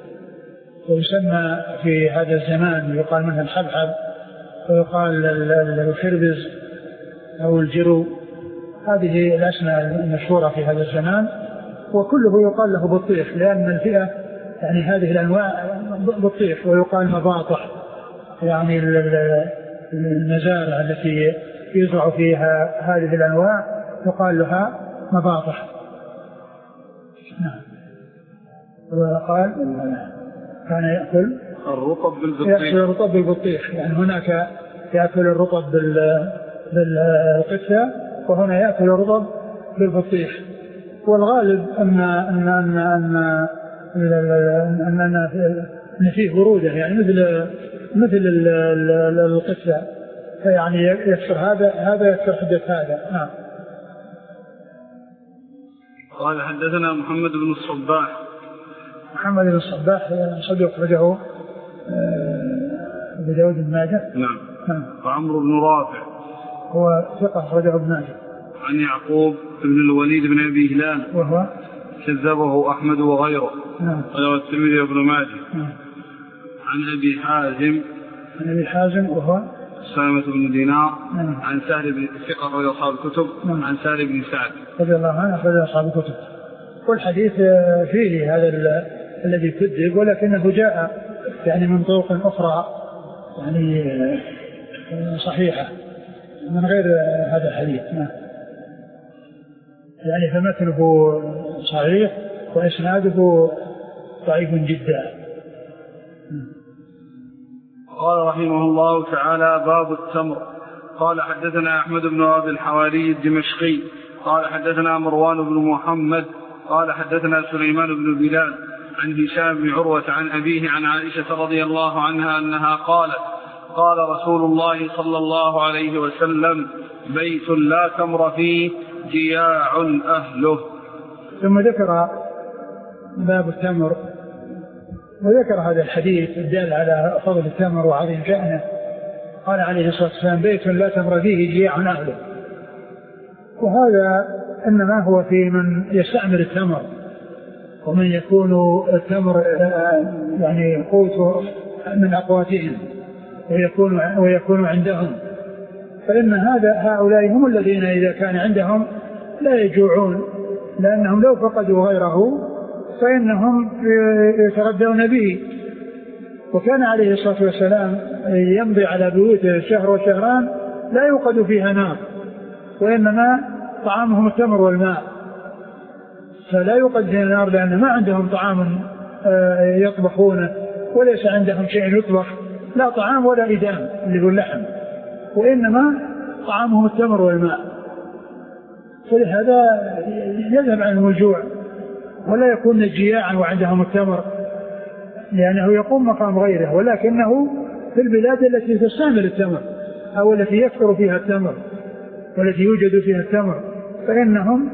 Speaker 2: ويسمى في هذا الزمان يقال منه الحبحب، ويقال الخربز أو الجرو. هذه الأسماء المشهورة في هذا الزمان، وكله يقال له بطيخ لأن الفئة يعني هذه الأنواع بطيخ. ويقال مباطح يعني المزارع التي يزرع فيها هذه الأنواع يقال لها مباطح. نعم. وقال كان يأكل الرطب بالبطيخ، يعني هناك يأكل الرطب بالقثة وهنا يأكل الرطب بالبطيخ. والغالب أن فيه برودة يعني مثل القثة، فيعني يكسر هذا يكسر حدة هذا. نعم.
Speaker 1: قال حدثنا محمد بن الصباح.
Speaker 2: محمد بن الصباح صدوق أخرجه أبو داود بن ماجه.
Speaker 1: نعم. وعمرو بن رافع
Speaker 2: هو ثقة أخرجه ابن ماجه.
Speaker 1: عن يعقوب بن الوليد بن أبي هلال
Speaker 2: وهو
Speaker 1: كذبه أحمد وغيره. قال الترمذي وابن ماجه. عن أبي حازم
Speaker 2: وهو
Speaker 1: سلمة بن دينار. عن سهل بن ثقة رضي أصحاب الكتب. عن سهل بن سعد
Speaker 2: رضي الله عنه رضي أصحاب الكتب. والحديث فيه هذا الذي كذب، ولكنه جاء يعني من طرق أخرى يعني صحيحة من غير هذا الحديث. يعني فمثله صحيح وإسناده ضعيف جدا.
Speaker 1: قال رحمه الله تعالى باب التمر. قال حدثنا أحمد بن أبي الحواري الدمشقي قال حدثنا مروان بن محمد قال حدثنا سليمان بن بلال عن هشام بن عروة عن أبيه عن عائشة رضي الله عنها أنها قالت قال رسول الله صلى الله عليه وسلم بيت لا تمر فيه جياع أهله.
Speaker 2: ثم ذكر باب التمر وذكر هذا الحديث الدال على فضل التمر وعظيم شأنه. قال عليه الصلاة والسلام بيت لا تمر فيه جياع أهله. وهذا إنما هو في من يستعمل التمر ومن يكون التمر يعني قوت من أقواتهم ويكون عندهم، فإن هؤلاء هم الذين إذا كان عندهم لا يجوعون، لأنهم لو فقدوا غيره فإنهم يتغذون به. وكان عليه الصلاة والسلام يمضي على بيوته شهر وشهران لا يوقد فيها نار، وإنما طعامهم التمر والماء، فلا يوقد فيها نار لأن ما عندهم طعام يطبخونه وليس عندهم شيء يطبخ، لا طعام ولا إدام اللي هو اللحم، وإنما طعامهم التمر والماء. فلهذا يذهب عنهم الجوع ولا يكون جياعا وعندهم التمر، لأنه يقوم مقام غيره، ولكنه في البلاد التي تستعمل التمر أو التي يكثر فيها التمر والتي يوجد فيها التمر فإنهم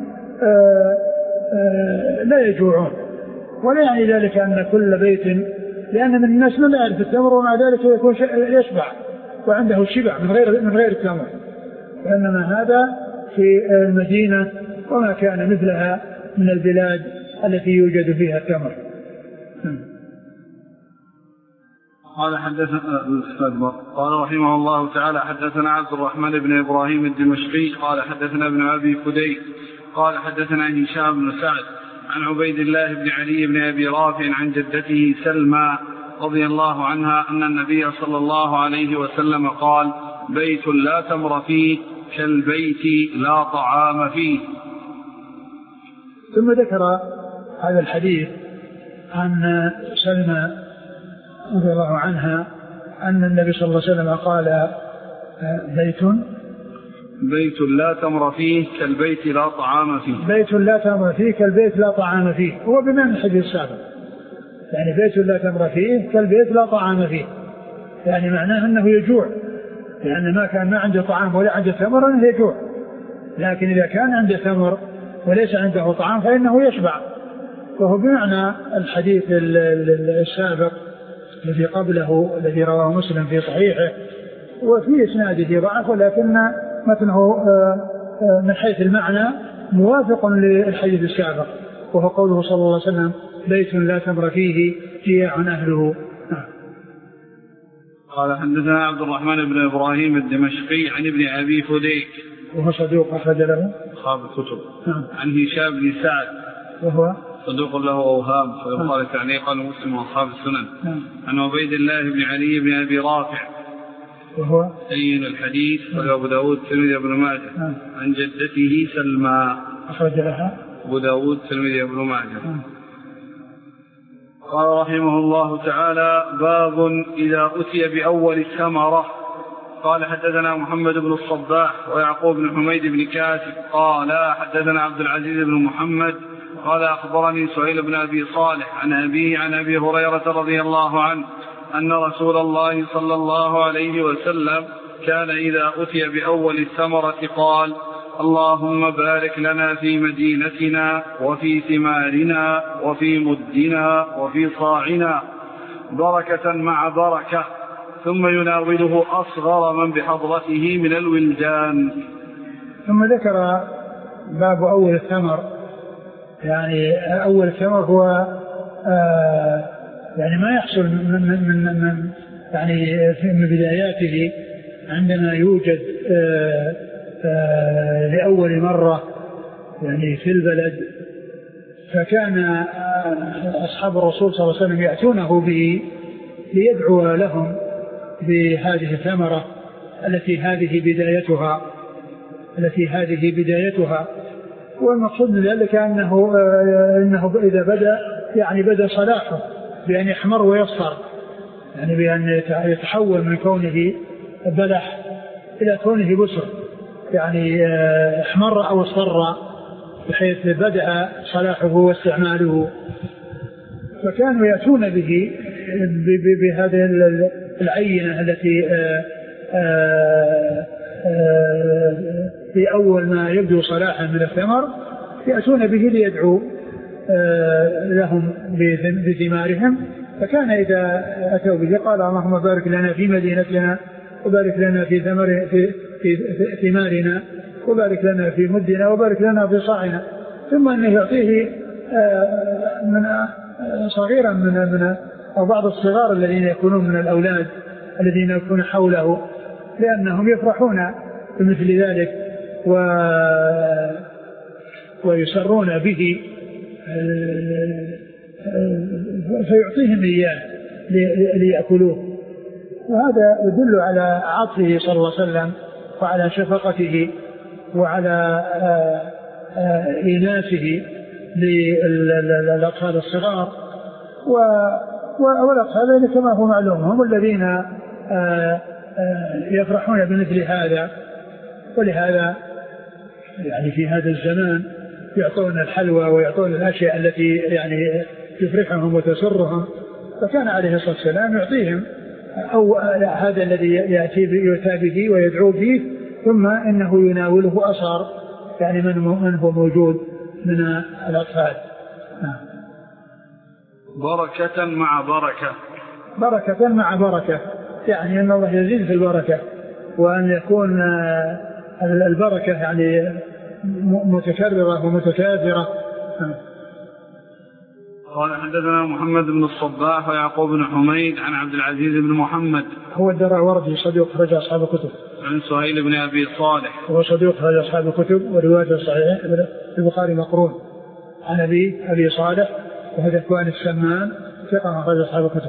Speaker 2: لا يجوعون. ولا يعني ذلك أن كل بيت، لأن من الناس من لا يعرف التمر ومع ذلك يكون يشبع وعنده الشبع من غير التمر، وإنما هذا في المدينة وما كان مثلها من البلاد التي يوجد فيها التمر.
Speaker 1: قال رحمه الله تعالى حدثنا عبد الرحمن بن إبراهيم الدمشقي قال حدثنا ابن أبي فديك قال حدثنا هشام بن سعد عن عبيد الله بن علي بن أبي رافع عن جدته سلمى رضي الله عنها أن النبي صلى الله عليه وسلم قال بيت لا تمر فيه كالبيت لا طعام فيه.
Speaker 2: ثم ذكر هذا الحديث عن سلمى رضي الله عنها أن النبي صلى الله عليه وسلم قال
Speaker 1: بيت لا تمر فيه كالبيت لا طعام فيه.
Speaker 2: بيت لا تمر فيه كالبيت لا طعام فيه هو بمعنى الحديث السابق، يعني بيت لا تمر فيه كالبيت لا طعام فيه، يعني معناه أنه يجوع، لأن ما كان ما عنده طعام ولا عنده ثمر أنه يجوع، لكن إذا كان عنده ثمر وليس عنده طعام فإنه يشبع، وهو بمعنى الحديث السابق الذي قبله الذي رواه مسلم في صحيحه وفي إسناده ضعف، ولكن متنه من حيث المعنى موافق للحديث السابق، وهو قوله صلى الله عليه وسلم بيت لا تمر فيه جياع أهله.
Speaker 1: قال حدثنا عبد الرحمن بن إبراهيم الدمشقي عن ابن أبي فديك
Speaker 2: وهو صدوق أخرج له
Speaker 1: أصحاب الكتب. عن هشام بن سعد
Speaker 2: وهو
Speaker 1: صدوق له أوهام ويقال تعليقا مسلم وأصحاب السنن. عن عبيد الله بن علي بن أبي رافع
Speaker 2: وهو
Speaker 1: سيد الحديث وأبو داود الترمذي بن ماجه. عن جدته سلمى
Speaker 2: أخرج لها
Speaker 1: أبو داود الترمذي بن ماجه. قال رحمه الله تعالى باب إذا أتي بأول الثمرة. قال حدثنا محمد بن الصباح ويعقوب بن حميد بن كاسب قال حدثنا عبد العزيز بن محمد قال أخبرني سهيل بن أبي صالح عن أبيه عن أبي هريرة رضي الله عنه أن رسول الله صلى الله عليه وسلم كان إذا أتي بأول الثمرة قال اللهم بارك لنا في مدينتنا وفي ثمارنا وفي مدنا وفي صاعنا بركة مع بركة، ثم يناوله أصغر من بحضرته من الولدان.
Speaker 2: ثم ذكر باب أول الثمر، يعني أول الثمر هو يعني ما يحصل من يعني من بداياته عندما يوجد لأول مرة يعني في البلد، فكان أصحاب الرسول صلى الله عليه وسلم يأتونه به ليدعو لهم بهذه الثمرة التي هذه بدايتها. والمقصود من ذلك أنه إذا بدأ صلاحه بأن يحمر ويصفر، يعني بأن يتحول من كونه بلح إلى كونه بسر، يعني احمر أو اصفر بحيث بدأ صلاحه واستعماله، فكانوا يأتون به بهذه العينة التي في أول ما يبدو صلاحا من الثمر يأتون به ليدعو لهم بثمارهم. فكان إذا أتوا به قال اللهم بارك لنا في مدينتنا وبارك لنا في ثمارنا وبارك لنا في مدنا وبارك لنا في صاعنا، ثم أنه يعطيه من صغيرا من أو بعض الصغار الذين يكونون من الأولاد الذين يكون حوله، لأنهم يفرحون بمثل ذلك ويسرون به، فيعطيهم إياه ليأكلوه. وهذا يدل على عطفه صلى الله عليه وسلم وعلى شفقته وعلى إيناسه للأطفال الصغار، والأطفال كما هو معلوم هم الذين يفرحون بمثل هذا، ولهذا يعني في هذا الزمان يعطون الحلوى ويعطون الأشياء التي يعني تفرحهم وتسرهم، فكان عليه الصلاة والسلام يعطيهم أو هذا الذي يؤتى به ويدعو به، ثم إنه يناوله أصغر يعني من هو موجود من الأطفال.
Speaker 1: بركة مع بركة،
Speaker 2: بركة مع بركة، يعني أن الله يزيد في البركة، وأن يكون البركة يعني متكررة ومتكاثرة.
Speaker 1: قال حدثنا محمد بن الصباح ويعقوب بن حميد عن عبد العزيز بن محمد
Speaker 2: هو الدراوردي صدوق أخرج أصحاب الكتب.
Speaker 1: عن سهيل بن أبي صالح
Speaker 2: هو صدوق أخرج أصحاب الكتب وروايته صحيح البخاري مقرون. عن أبي صالح وهو ذكوان السمان ثقة أخرج أصحاب الكتب.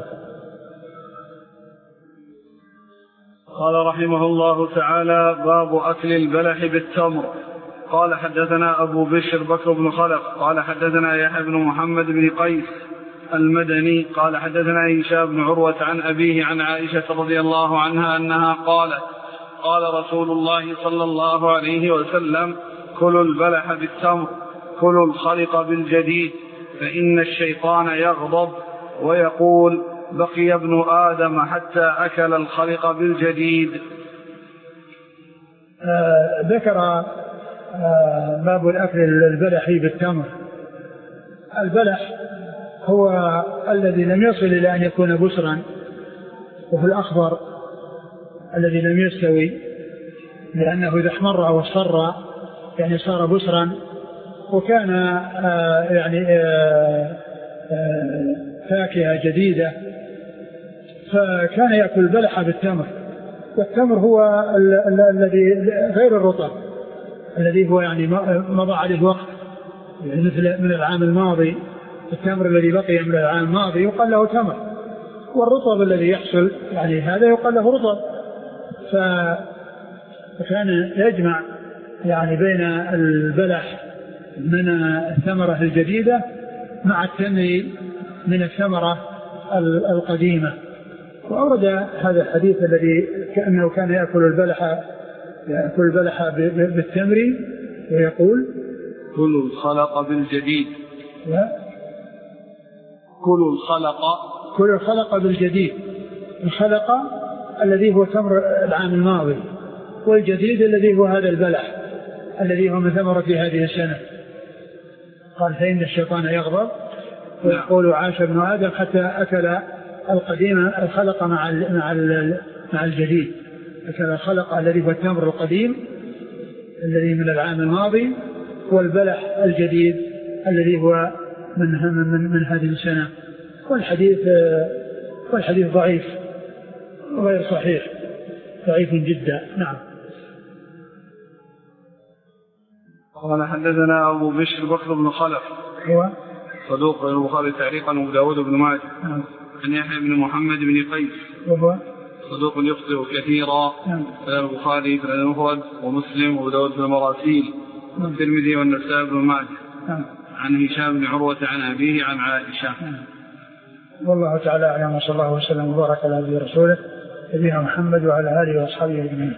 Speaker 1: قال رحمه الله تعالى باب أكل البلح بالتمر. قال حدثنا أبو بشر بكر بن خلف قال حدثنا يحيى بن محمد بن قيس المدني قال حدثنا هشام بن عروة عن أبيه عن عائشة رضي الله عنها أنها قالت قال رسول الله صلى الله عليه وسلم كلوا البلح بالتمر كلوا الخلق بالجديد فإن الشيطان يغضب ويقول بقي ابن آدم حتى أكل الخلق بالجديد.
Speaker 2: ذكر باب الأكل البلح بالتمر. البلح هو الذي لم يصل إلى أن يكون بسرا، وفي الأخضر الذي لم يستوي لأنه إذا احمر أو اصفر يعني صار بسرا، وكان فاكهة جديدة، فكان يأكل البلح بالتمر. والتمر هو الذي غير الرطب الذي هو يعني مضى عليه وقت، يعني مثل من العام الماضي. التمر الذي بقي من العام الماضي يقال له تمر، والرطب الذي يحصل يعني هذا يقال له رطب. فكان يجمع يعني بين البلح من الثمرة الجديدة مع التمر من الثمرة القديمة. وأورد هذا الحديث الذي كأنه كان يأكل البلح بالتمر ويقول
Speaker 1: كلوا الخلق بالجديد كلوا
Speaker 2: الخلق بالجديد. الخلق الذي هو تمر العام الماضي، والجديد الذي هو هذا البلح الذي هو من ثمرة هذه السنة. قال فإن الشيطان يغضب ويقول عاش ابن آدم حتى أكل القديم الخلق مع الجديد. أكل الخلق الذي هو التمر القديم الذي من العام الماضي، والبلح الجديد الذي هو من هذه السنة. والحديث ضعيف غير صحيح، ضعيف جدا. نعم.
Speaker 1: قال حدثنا أبو بشر بكر بن خلف
Speaker 2: هو
Speaker 1: صدوق البخاري تعليقا وأبو داود بن ماجه. عن يحيى بن محمد بن قيس
Speaker 2: وهو
Speaker 1: صدوق يخطئ كثيرا. البخاري في المفرد ومسلم وأبو داود في المراسيل والترمذي والنسائي بن ماجه. عن هشام بن عروة عن أبيه عن عائشة.
Speaker 2: والله تعالى أعلم، وصلى الله وسلم وبارك على نبينا ورسوله نبينا محمد وعلى آله وأصحابه أجمعين.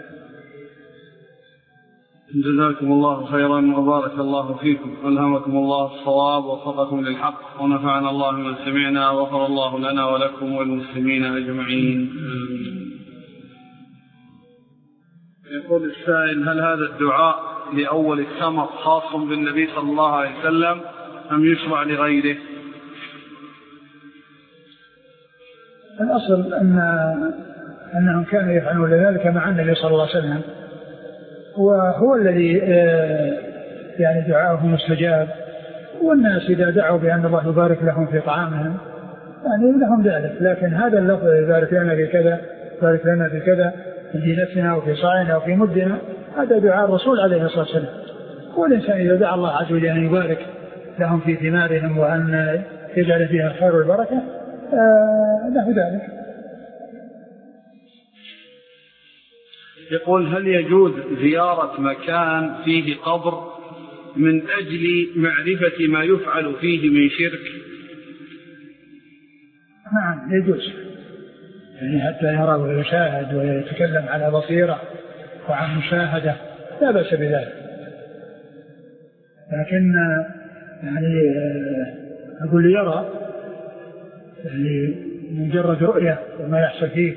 Speaker 1: جزاكم الله خيرا وبارك الله فيكم، ألهمكم الله الصواب ووفقكم للحق، ونفعنا الله من سمعنا، وغفر الله لنا ولكم والمسلمين أجمعين. يقول السائل: هل هذا الدعاء لأول الثمر خاص بالنبي صلى الله عليه وسلم أم يشرع لغيره؟
Speaker 2: الأصل أنهم كانوا يفعلون ذلك مع النبي صلى الله عليه وسلم، وهو الذي يعني دعاءه مستجاب، والناس إذا دعوا بأن الله يبارك لهم في طعامهم يعني لهم ذلك. لكن هذا اللفظ يبارك لنا في كذا، يبارك لنا في كذا في نفسنا وفي صاعنا وفي مدنا، هذا دعاء الرسول عليه الصلاة والسلام. والإنسان إذا دعا الله عز وجل أن يبارك لهم في ثمارهم وأن يجعل فيها الخير والبركة له ذلك.
Speaker 1: يقول: هل يجوز زيارة مكان فيه قبر من أجل معرفة ما يفعل فيه من شرك؟
Speaker 2: نعم يجوز، يعني حتى يرى ويشاهد ويتكلم على بصيرة وعن مشاهدة لا بأس بذلك. لكن يعني أقول يرى يعني مجرد رؤية وما يحصل فيه.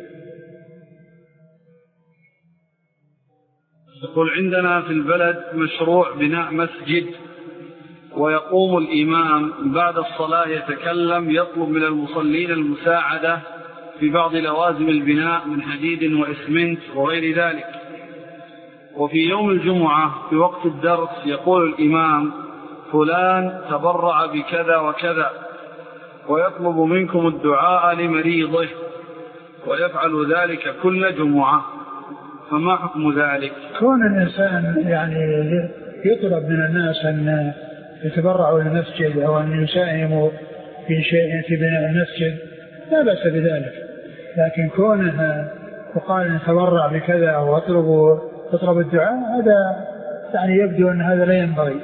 Speaker 1: يقول: عندنا في البلد مشروع بناء مسجد، ويقوم الإمام بعد الصلاة يتكلم يطلب من المصلين المساعدة في بعض لوازم البناء من حديد وإسمنت وغير ذلك. وفي يوم الجمعة في وقت الدرس يقول الإمام: فلان تبرع بكذا وكذا ويطلب منكم الدعاء لمريضه ويفعل ذلك كل جمعة، فما حكم ذلك؟
Speaker 2: كون الإنسان يعني يطلب من الناس أن يتبرعوا للمسجد أو أن يساهموا في شيء في بناء المسجد لا بأس بذلك، لكن كونها وقال نتبرع بكذا أو تطلب الدعاء هذا يعني يبدو أن هذا لا ينبغي.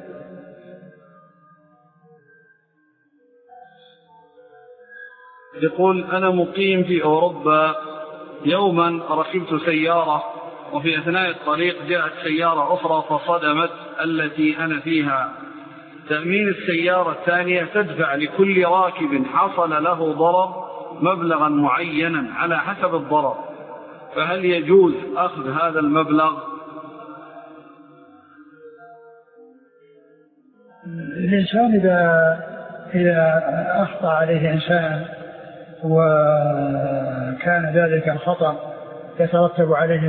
Speaker 1: يقول أنا مقيم في أوروبا، يوما ركبت سيارة وفي أثناء الطريق جاءت سيارة أخرى فصدمت التي أنا فيها. تأمين السيارة الثانية تدفع لكل راكب حصل له ضرر مبلغا معينا على حسب الضرر، فهل يجوز أخذ هذا المبلغ؟
Speaker 2: الإنسان إذا أخطأ عليه إنسان وكان ذلك الخطأ يترتب عليه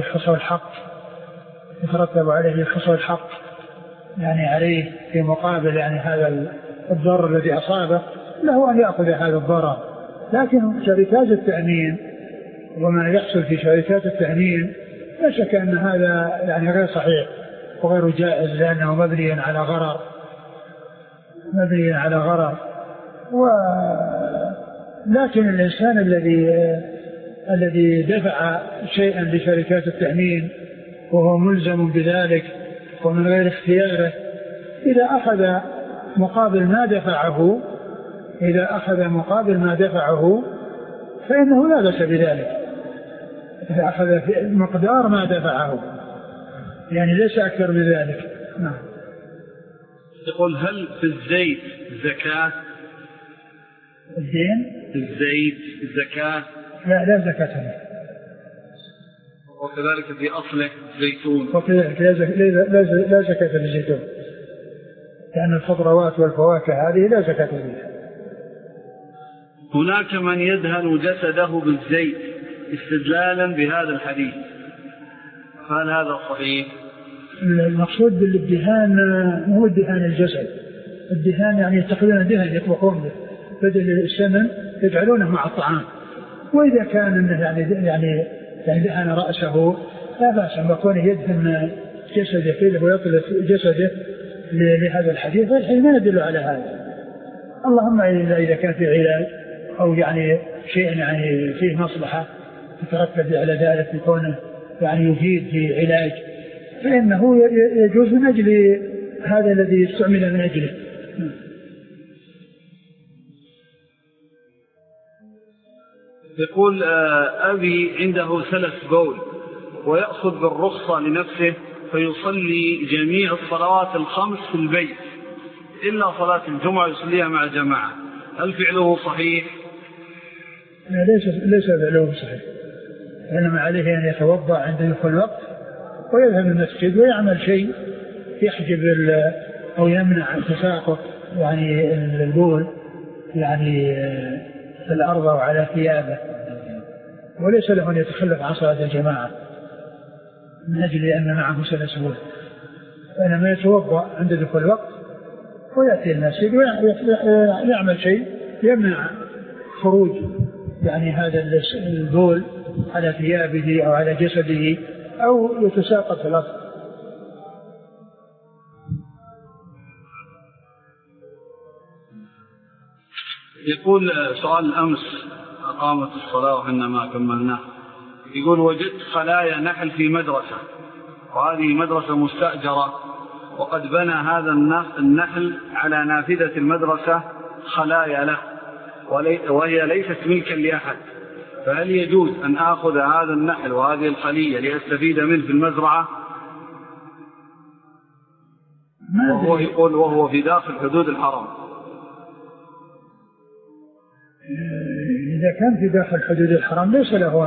Speaker 2: الخصم الحق يعني عليه في مقابل يعني هذا الضرر الذي أصابه، له أن يأخذ هذا الضرر. لكن شركات التأمين وما يحصل في شركات التأمين لا شك أن هذا يعني غير صحيح وغير جائز، لأنه مبني على غرر. لكن الإنسان الذي دفع شيئا لشركات التأمين وهو ملزم بذلك ومن غير اختياره، إذا أخذ مقابل ما دفعه فإنه لا بأس بذلك، إذا أخذ مقدار ما دفعه يعني ليس أكثر بذلك. نعم.
Speaker 1: يقول هل في الزيت زكاة؟ الزيت زكاة؟
Speaker 2: لا زكاة فيه.
Speaker 1: وكذلك في أصله زيتون.
Speaker 2: وكذلك لا زكاة في الزيتون، لأن الخضروات والفواكه هذه لا زكاة فيها.
Speaker 1: هناك من يدهن جسده بالزيت استدلالا بهذا الحديث، هل هذا صحيح؟
Speaker 2: المقصود بالدهان هو الدهان الجسد، الدهان يعني يتخذون دهن يطبخون به بدل السمن يجعلونه مع الطعام. وإذا كان يعني دهن رأسه لا بأس، أما كونه يدهن جسده فيه ويطلق جسده لهذا الحديث فالحين ما يدل على هذا. اللهم إذا كان في علاج أو يعني شيء يعني فيه مصلحة تترتب على ذلك يكون يعني يفيد في علاج فإنه يجوز من أجل هذا الذي استعمل من أجله.
Speaker 1: يقول أبي عنده سلس بول ويأخذ بالرخصة لنفسه فيصلي جميع الصلوات الخمس في البيت إلا صلاة الجمعة يصليها مع جماعة، هل فعله صحيح؟
Speaker 2: ليس فعله صحيح، إنما عليه أن يتوضأ عند دخول الوقت ويذهب المسجد ويعمل شيء يحجب أو يمنع تساقط يعني البول يعني في الأرض وعلى ثيابه، وليس له أن يتخلف عن صلاة الجماعة من أجل أن معه سلس بول، وإنما يتوضأ عند دخول الوقت ويأتي المسجد ويعمل شيء يمنع خروج يعني هذا البول على ثيابه أو على جسده أو يتساقط في الأرض.
Speaker 1: يقول سؤال الأمس أقامت الصلاة وحنا ما كملناه، يقول وجدت خلايا نحل في مدرسة وهذه مدرسة مستأجرة وقد بنى هذا النحل على نافذة المدرسة خلايا له وهي ليست ملكا لأحد، فهل يجوز أن آخذ هذا النحل وهذه الخلية لأستفيد منه في المزرعة؟ وهو يقول وهو في داخل حدود الحرم.
Speaker 2: إذا كان في داخل حدود الحرم ليس له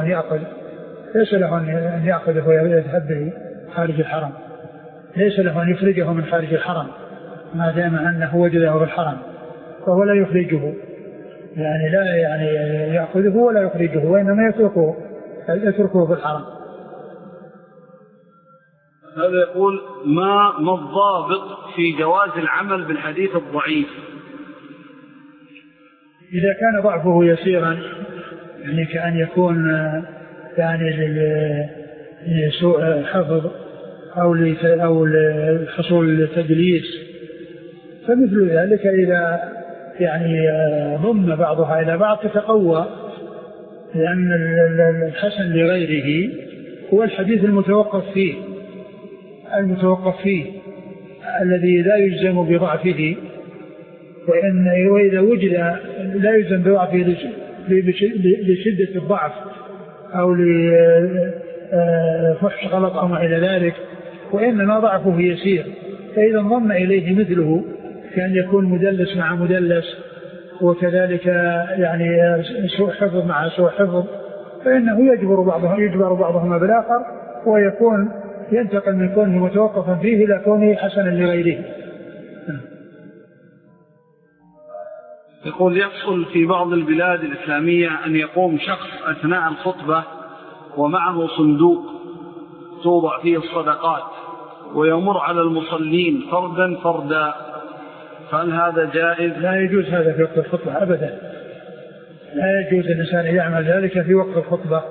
Speaker 2: أن يأخذه ويذهب به خارج الحرم، ليس له أن يخرجه من خارج الحرم ما دام أنه وجده في الحرم، فهو لا يخرجه يعني لا يعني يأخذه ولا يخرجه، وإنما يتركه في الحرم.
Speaker 1: هذا يقول ما الضابط في جواز العمل بالحديث الضعيف؟
Speaker 2: إذا كان ضعفه يسيرا، يعني كأن يكون يعني لسوء حفظ أو الحصول للتدليس، فمثل ذلك إذا يعني ضم بعضها إلى بعض تتقوى، لأن الحسن لغيره هو الحديث المتوقف فيه الذي لا يجزم بضعفه، وإذا وجد لا يجزم بضعفه لشدة الضعف أو لفحش غلط أو ما إلى ذلك، وإنما ضعفه يسير، فإذا انضم إليه مثله كان يكون مدلس مع مدلس، وكذلك يعني سوء حفظ مع سوء حفظ، فإنه يجبر بعضهما بالآخر، ويكون ينتقل من كونه متوقفا فيه إلى كونه حسنا لغيره.
Speaker 1: يقول يحصل في بعض البلاد الإسلامية أن يقوم شخص أثناء الخطبة ومعه صندوق توضع فيه الصدقات ويمر على المصلين فردا، فهل هذا جائز؟
Speaker 2: لا يجوز هذا في وقت الخطبة أبدا، لا يجوز الإنسان يعمل ذلك في وقت الخطبة،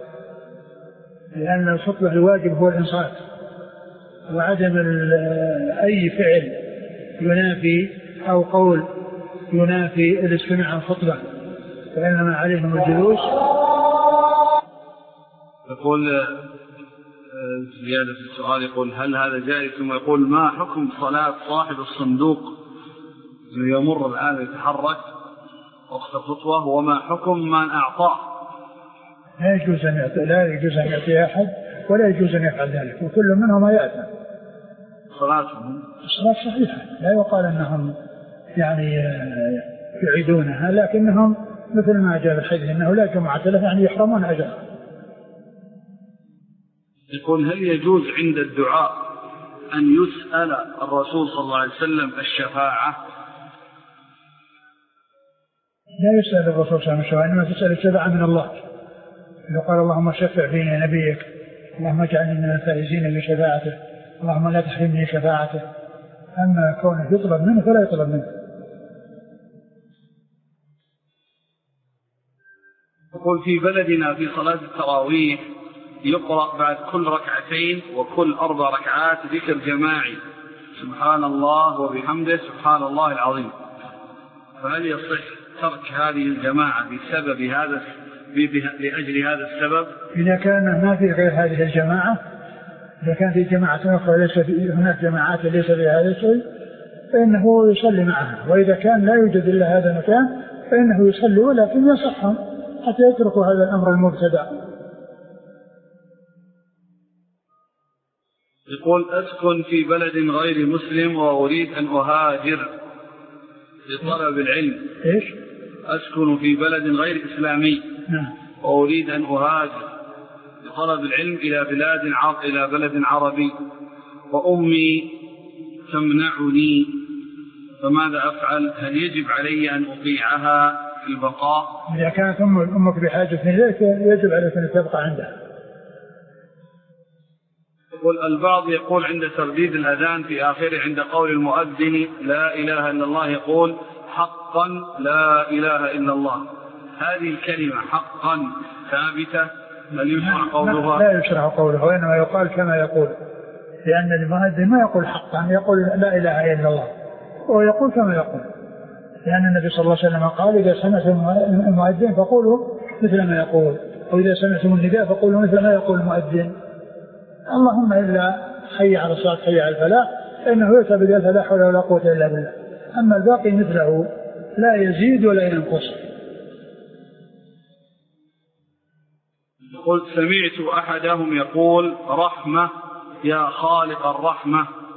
Speaker 2: لأن الخطبة الواجب هو الإنصات، وعدم أي فعل ينافي أو قول ينافي الاستماع عن الخطبة، فإنما عليهم الجلوس.
Speaker 1: يقول زيادة السؤال، يقول هل هذا جائز؟ ثم يقول ما حكم صلاة صاحب الصندوق يمر الآن يتحرك وقت الخطبة، وما حكم من أعطاه؟
Speaker 2: لا يجوز أن يعطي أحد، ولا يجوز أن يفعل ذلك، وكل منهم يأثم.
Speaker 1: صلاتهم
Speaker 2: الصلاة صحيحة، لا يقال أنهم يعني يعيدونها، لكنهم مثل ما جاء الحديث أنه لا جمعة له، يعني يحرمون أجر.
Speaker 1: يقول هل يجوز عند الدعاء أن يسأل الرسول صلى الله عليه وسلم الشفاعة؟
Speaker 2: لا يسأل الرسول صلى الله عليه وسلم، إنما تسأل الشفاعة من الله. إذا قال اللهم شفع فيني نبيك، اللهم اجعلني من الفائزين بشفاعته، اللهم لا تحرمني شفاعته. أما كونه يطلب منه فلا يطلب منه.
Speaker 1: يقول في بلدنا في صلاة التراويح يقرأ بعد كل ركعتين وكل 4 ركعات ذكر جماعي، سبحان الله وبحمده سبحان الله العظيم، فهل يصح ترك هذه الجماعة بسبب هذا لأجل هذا السبب؟
Speaker 2: إذا كان ما في غير هذه الجماعة، إذا كان في جماعة أخرى ليس هناك جماعات ليس فيها هذا الشيء، فإنه يصلي معها، وإذا كان لا يوجد إلا هذا المكان فإنه يصلي، ولكن يصحهم حتى يتركوا هذا الأمر المبتدع.
Speaker 1: يقول أسكن في بلد غير مسلم وأريد أن أهاجر لطلب العلم.
Speaker 2: إيش؟
Speaker 1: أسكن في بلد غير إسلامي.
Speaker 2: نعم.
Speaker 1: وأريد أن أهاجر لطلب العلم إلى بلد عربي، وأمي تمنعني، فماذا أفعل؟ هل يجب علي أن أطيعها في البقاء؟
Speaker 2: إذا كانت أمك بحاجة إليك يجب عليك أن تبقى عندها.
Speaker 1: البعض يقول عند ترديد الأذان في آخره عند قول المؤذن لا إله إلا الله يقول حقا لا إله إلا الله، هذه الكلمة حقا ثابتة؟ هل يشرع قولها؟
Speaker 2: لا يشرع قولها، وإنما يقال كما يقول، لأن المؤذن ما يقول حقا، يقول لا إله إلا الله، ويقول كما يقول، لأن النبي صلى الله عليه وسلم قال إذا سمعتم المؤذن فقولوا مثل ما يقول، وإذا سمعتم النداء فقولوا مثل ما يقول المؤذن. اللهم إلا حي على الصلاة حي على الفلاح، فإنه يؤتى بذلك لا حول ولا قوة إلا بالله. أما الباقي مثله لا يزيد ولا ينقص.
Speaker 1: قلت سمعت أحدهم يقول رحمة يا خالق الرحمة.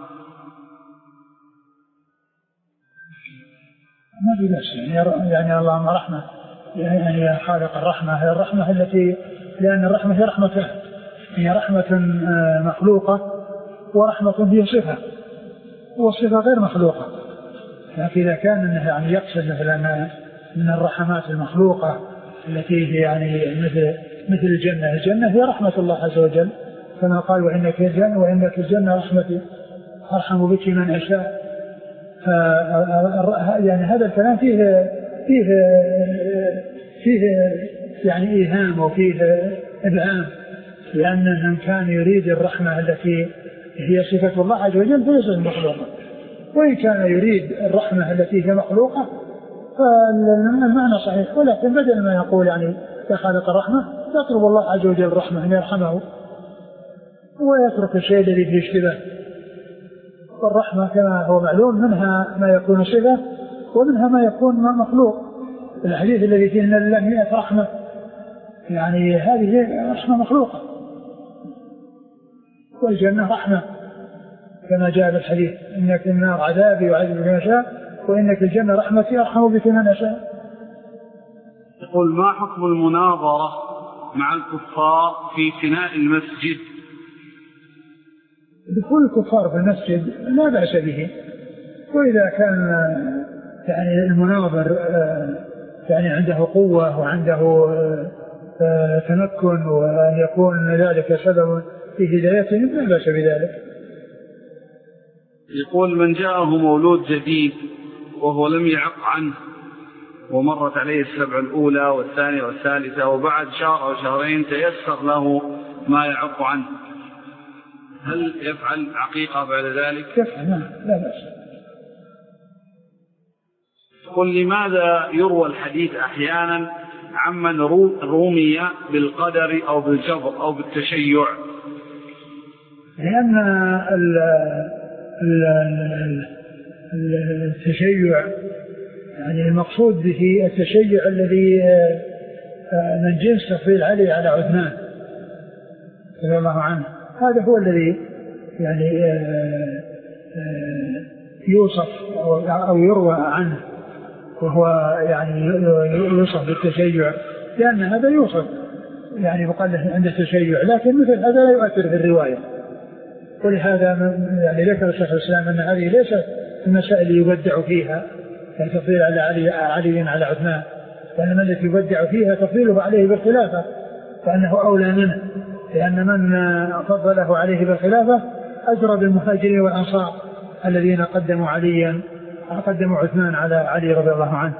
Speaker 2: ما في بس يعني اللهم رحمة، يعني يا خالق الرحمة، هي الرحمة التي، لأن الرحمة هي رحمتان، هي رحمة مخلوقة ورحمة هي صفة، والصفة غير مخلوقة. لكن إذا كان يعني يقصد مثلا من الرحمات المخلوقة التي هي يعني مثل الجنة هي رحمة الله عز وجل، كما قال وإنك الجنة رحمتي أرحم بك من أشاء. يعني هذا الكلام فيه يعني إيهام وفيه إبهام، لأن من كان يريد الرحمة التي هي صفة الله عز وجل فليست مخلوقة، وإن كان يريد الرحمة التي هي مخلوقة فالمعنى صحيح. ولكن بدل ما يقول يعني يا خالق الرحمة يطلب الله عز وجل الرحمة أن يرحمه ويترك الشيء الذي فيه اشتباه. والرحمة كما هو معلوم منها ما يكون صفة ومنها ما يكون مخلوق. الحديث الذي فيه أن لله 100 رحمة يعني هذه رحمة مخلوقة، والجنة رحمة كما جاء بالحديث إنك النار عذابي يعذب بما شاء وإنك الجنة رحمتي أرحم بك من أشاء.
Speaker 1: يقول ما حكم المناظرة مع الكفار في فناء المسجد؟
Speaker 2: دخول الكفار في المسجد لا بأس به، وإذا كان يعني المناظر يعني عنده قوة وعنده تمكن وأن يكون ذلك سبب في هدايتهم لا بأس بذلك.
Speaker 1: يقول من جاءه مولود جديد وهو لم يعق عنه ومرت عليه السبع الأولى والثانية والثالثة وبعد شهر أو شهرين تيسر له ما يعق عنه، هل يفعل عقيقة بعد ذلك؟
Speaker 2: يفعل، لا بأس.
Speaker 1: قل لماذا يروى الحديث أحيانا عمن رومي بالقدر أو بالجبر أو بالتشيع؟
Speaker 2: لأن التشيع يعني المقصود به التشيع الذي من جنس تفضيل علي على عثمان رضي الله عنه، هذا هو الذي يعني يوصف أو يروى عنه، وهو يعني يوصف بالتشيع، لأن هذا يوصف يعني يقال عند التشيع، لكن مثل هذا لا يؤثر في الرواية. ولهذا يعني ذكر الشيخ الإسلام أن هذه ليست المسائل اللي يبدع فيها تفضيل على علي على عثمان، وإنما التي يبدع فيها تفضيله عليه بالخلافة فأنه أولى منه، لأن من فضله عليه بالخلافة أجرى بالمهاجرين والأنصار الذين قدموا عثمان على علي رضي الله عنه.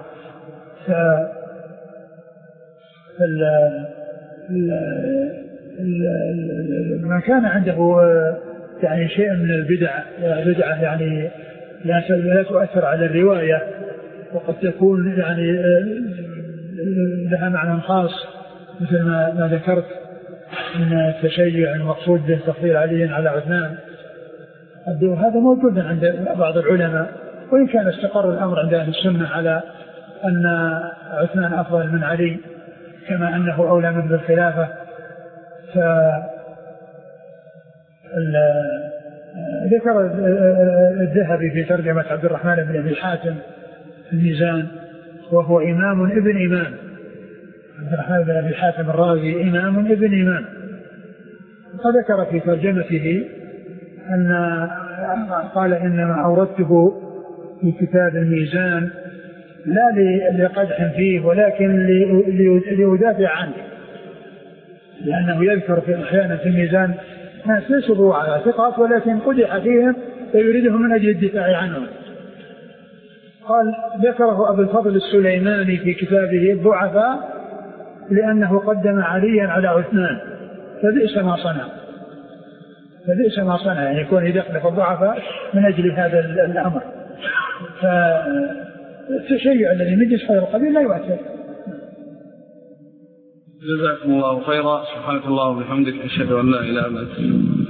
Speaker 2: من كان عنده يعني شيء من البدعة يعني لا تؤثر على الرواية، وقد تكون يعني لها معنى خاص مثل ما ذكرت من التشيع المقصود به تفضيل علي على عثمان، هذا موجود عند بعض العلماء، وإن كان استقر الأمر عند أهل السنة على أن عثمان أفضل من علي كما أنه أولى منه بالخلافة. ذكر الذهبي في ترجمة عبد الرحمن بن أبي حاتم في الميزان وهو إمام ابن إمام، عبد الرحمن بن أبي حاتم الرازي إمام ابن إمام، فذكر في ترجمته أن قال إنما أوردته في كتاب الميزان لا لقدح فيه ولكن ليدافع عنه، لأنه يذكر في أحيانا في الميزان ناس ليسوا على ثقات ولكن قدح فيهم فيريدهم من أجل الدفاع عنهم. قال ذكره أبو الفضل السليماني في كتابه الضعفاء لأنه قدم عليا على عثمان، فبئس ما صنع يعني يكون يدخل في الضعفاء من أجل هذا الأمر. فالتشيع الذي من جنس هذا القبيل لا يؤثر.
Speaker 1: جزاكم الله خيرا، سبحانك اللهم وبحمدك، أشهد أن لا إله إلا أنت.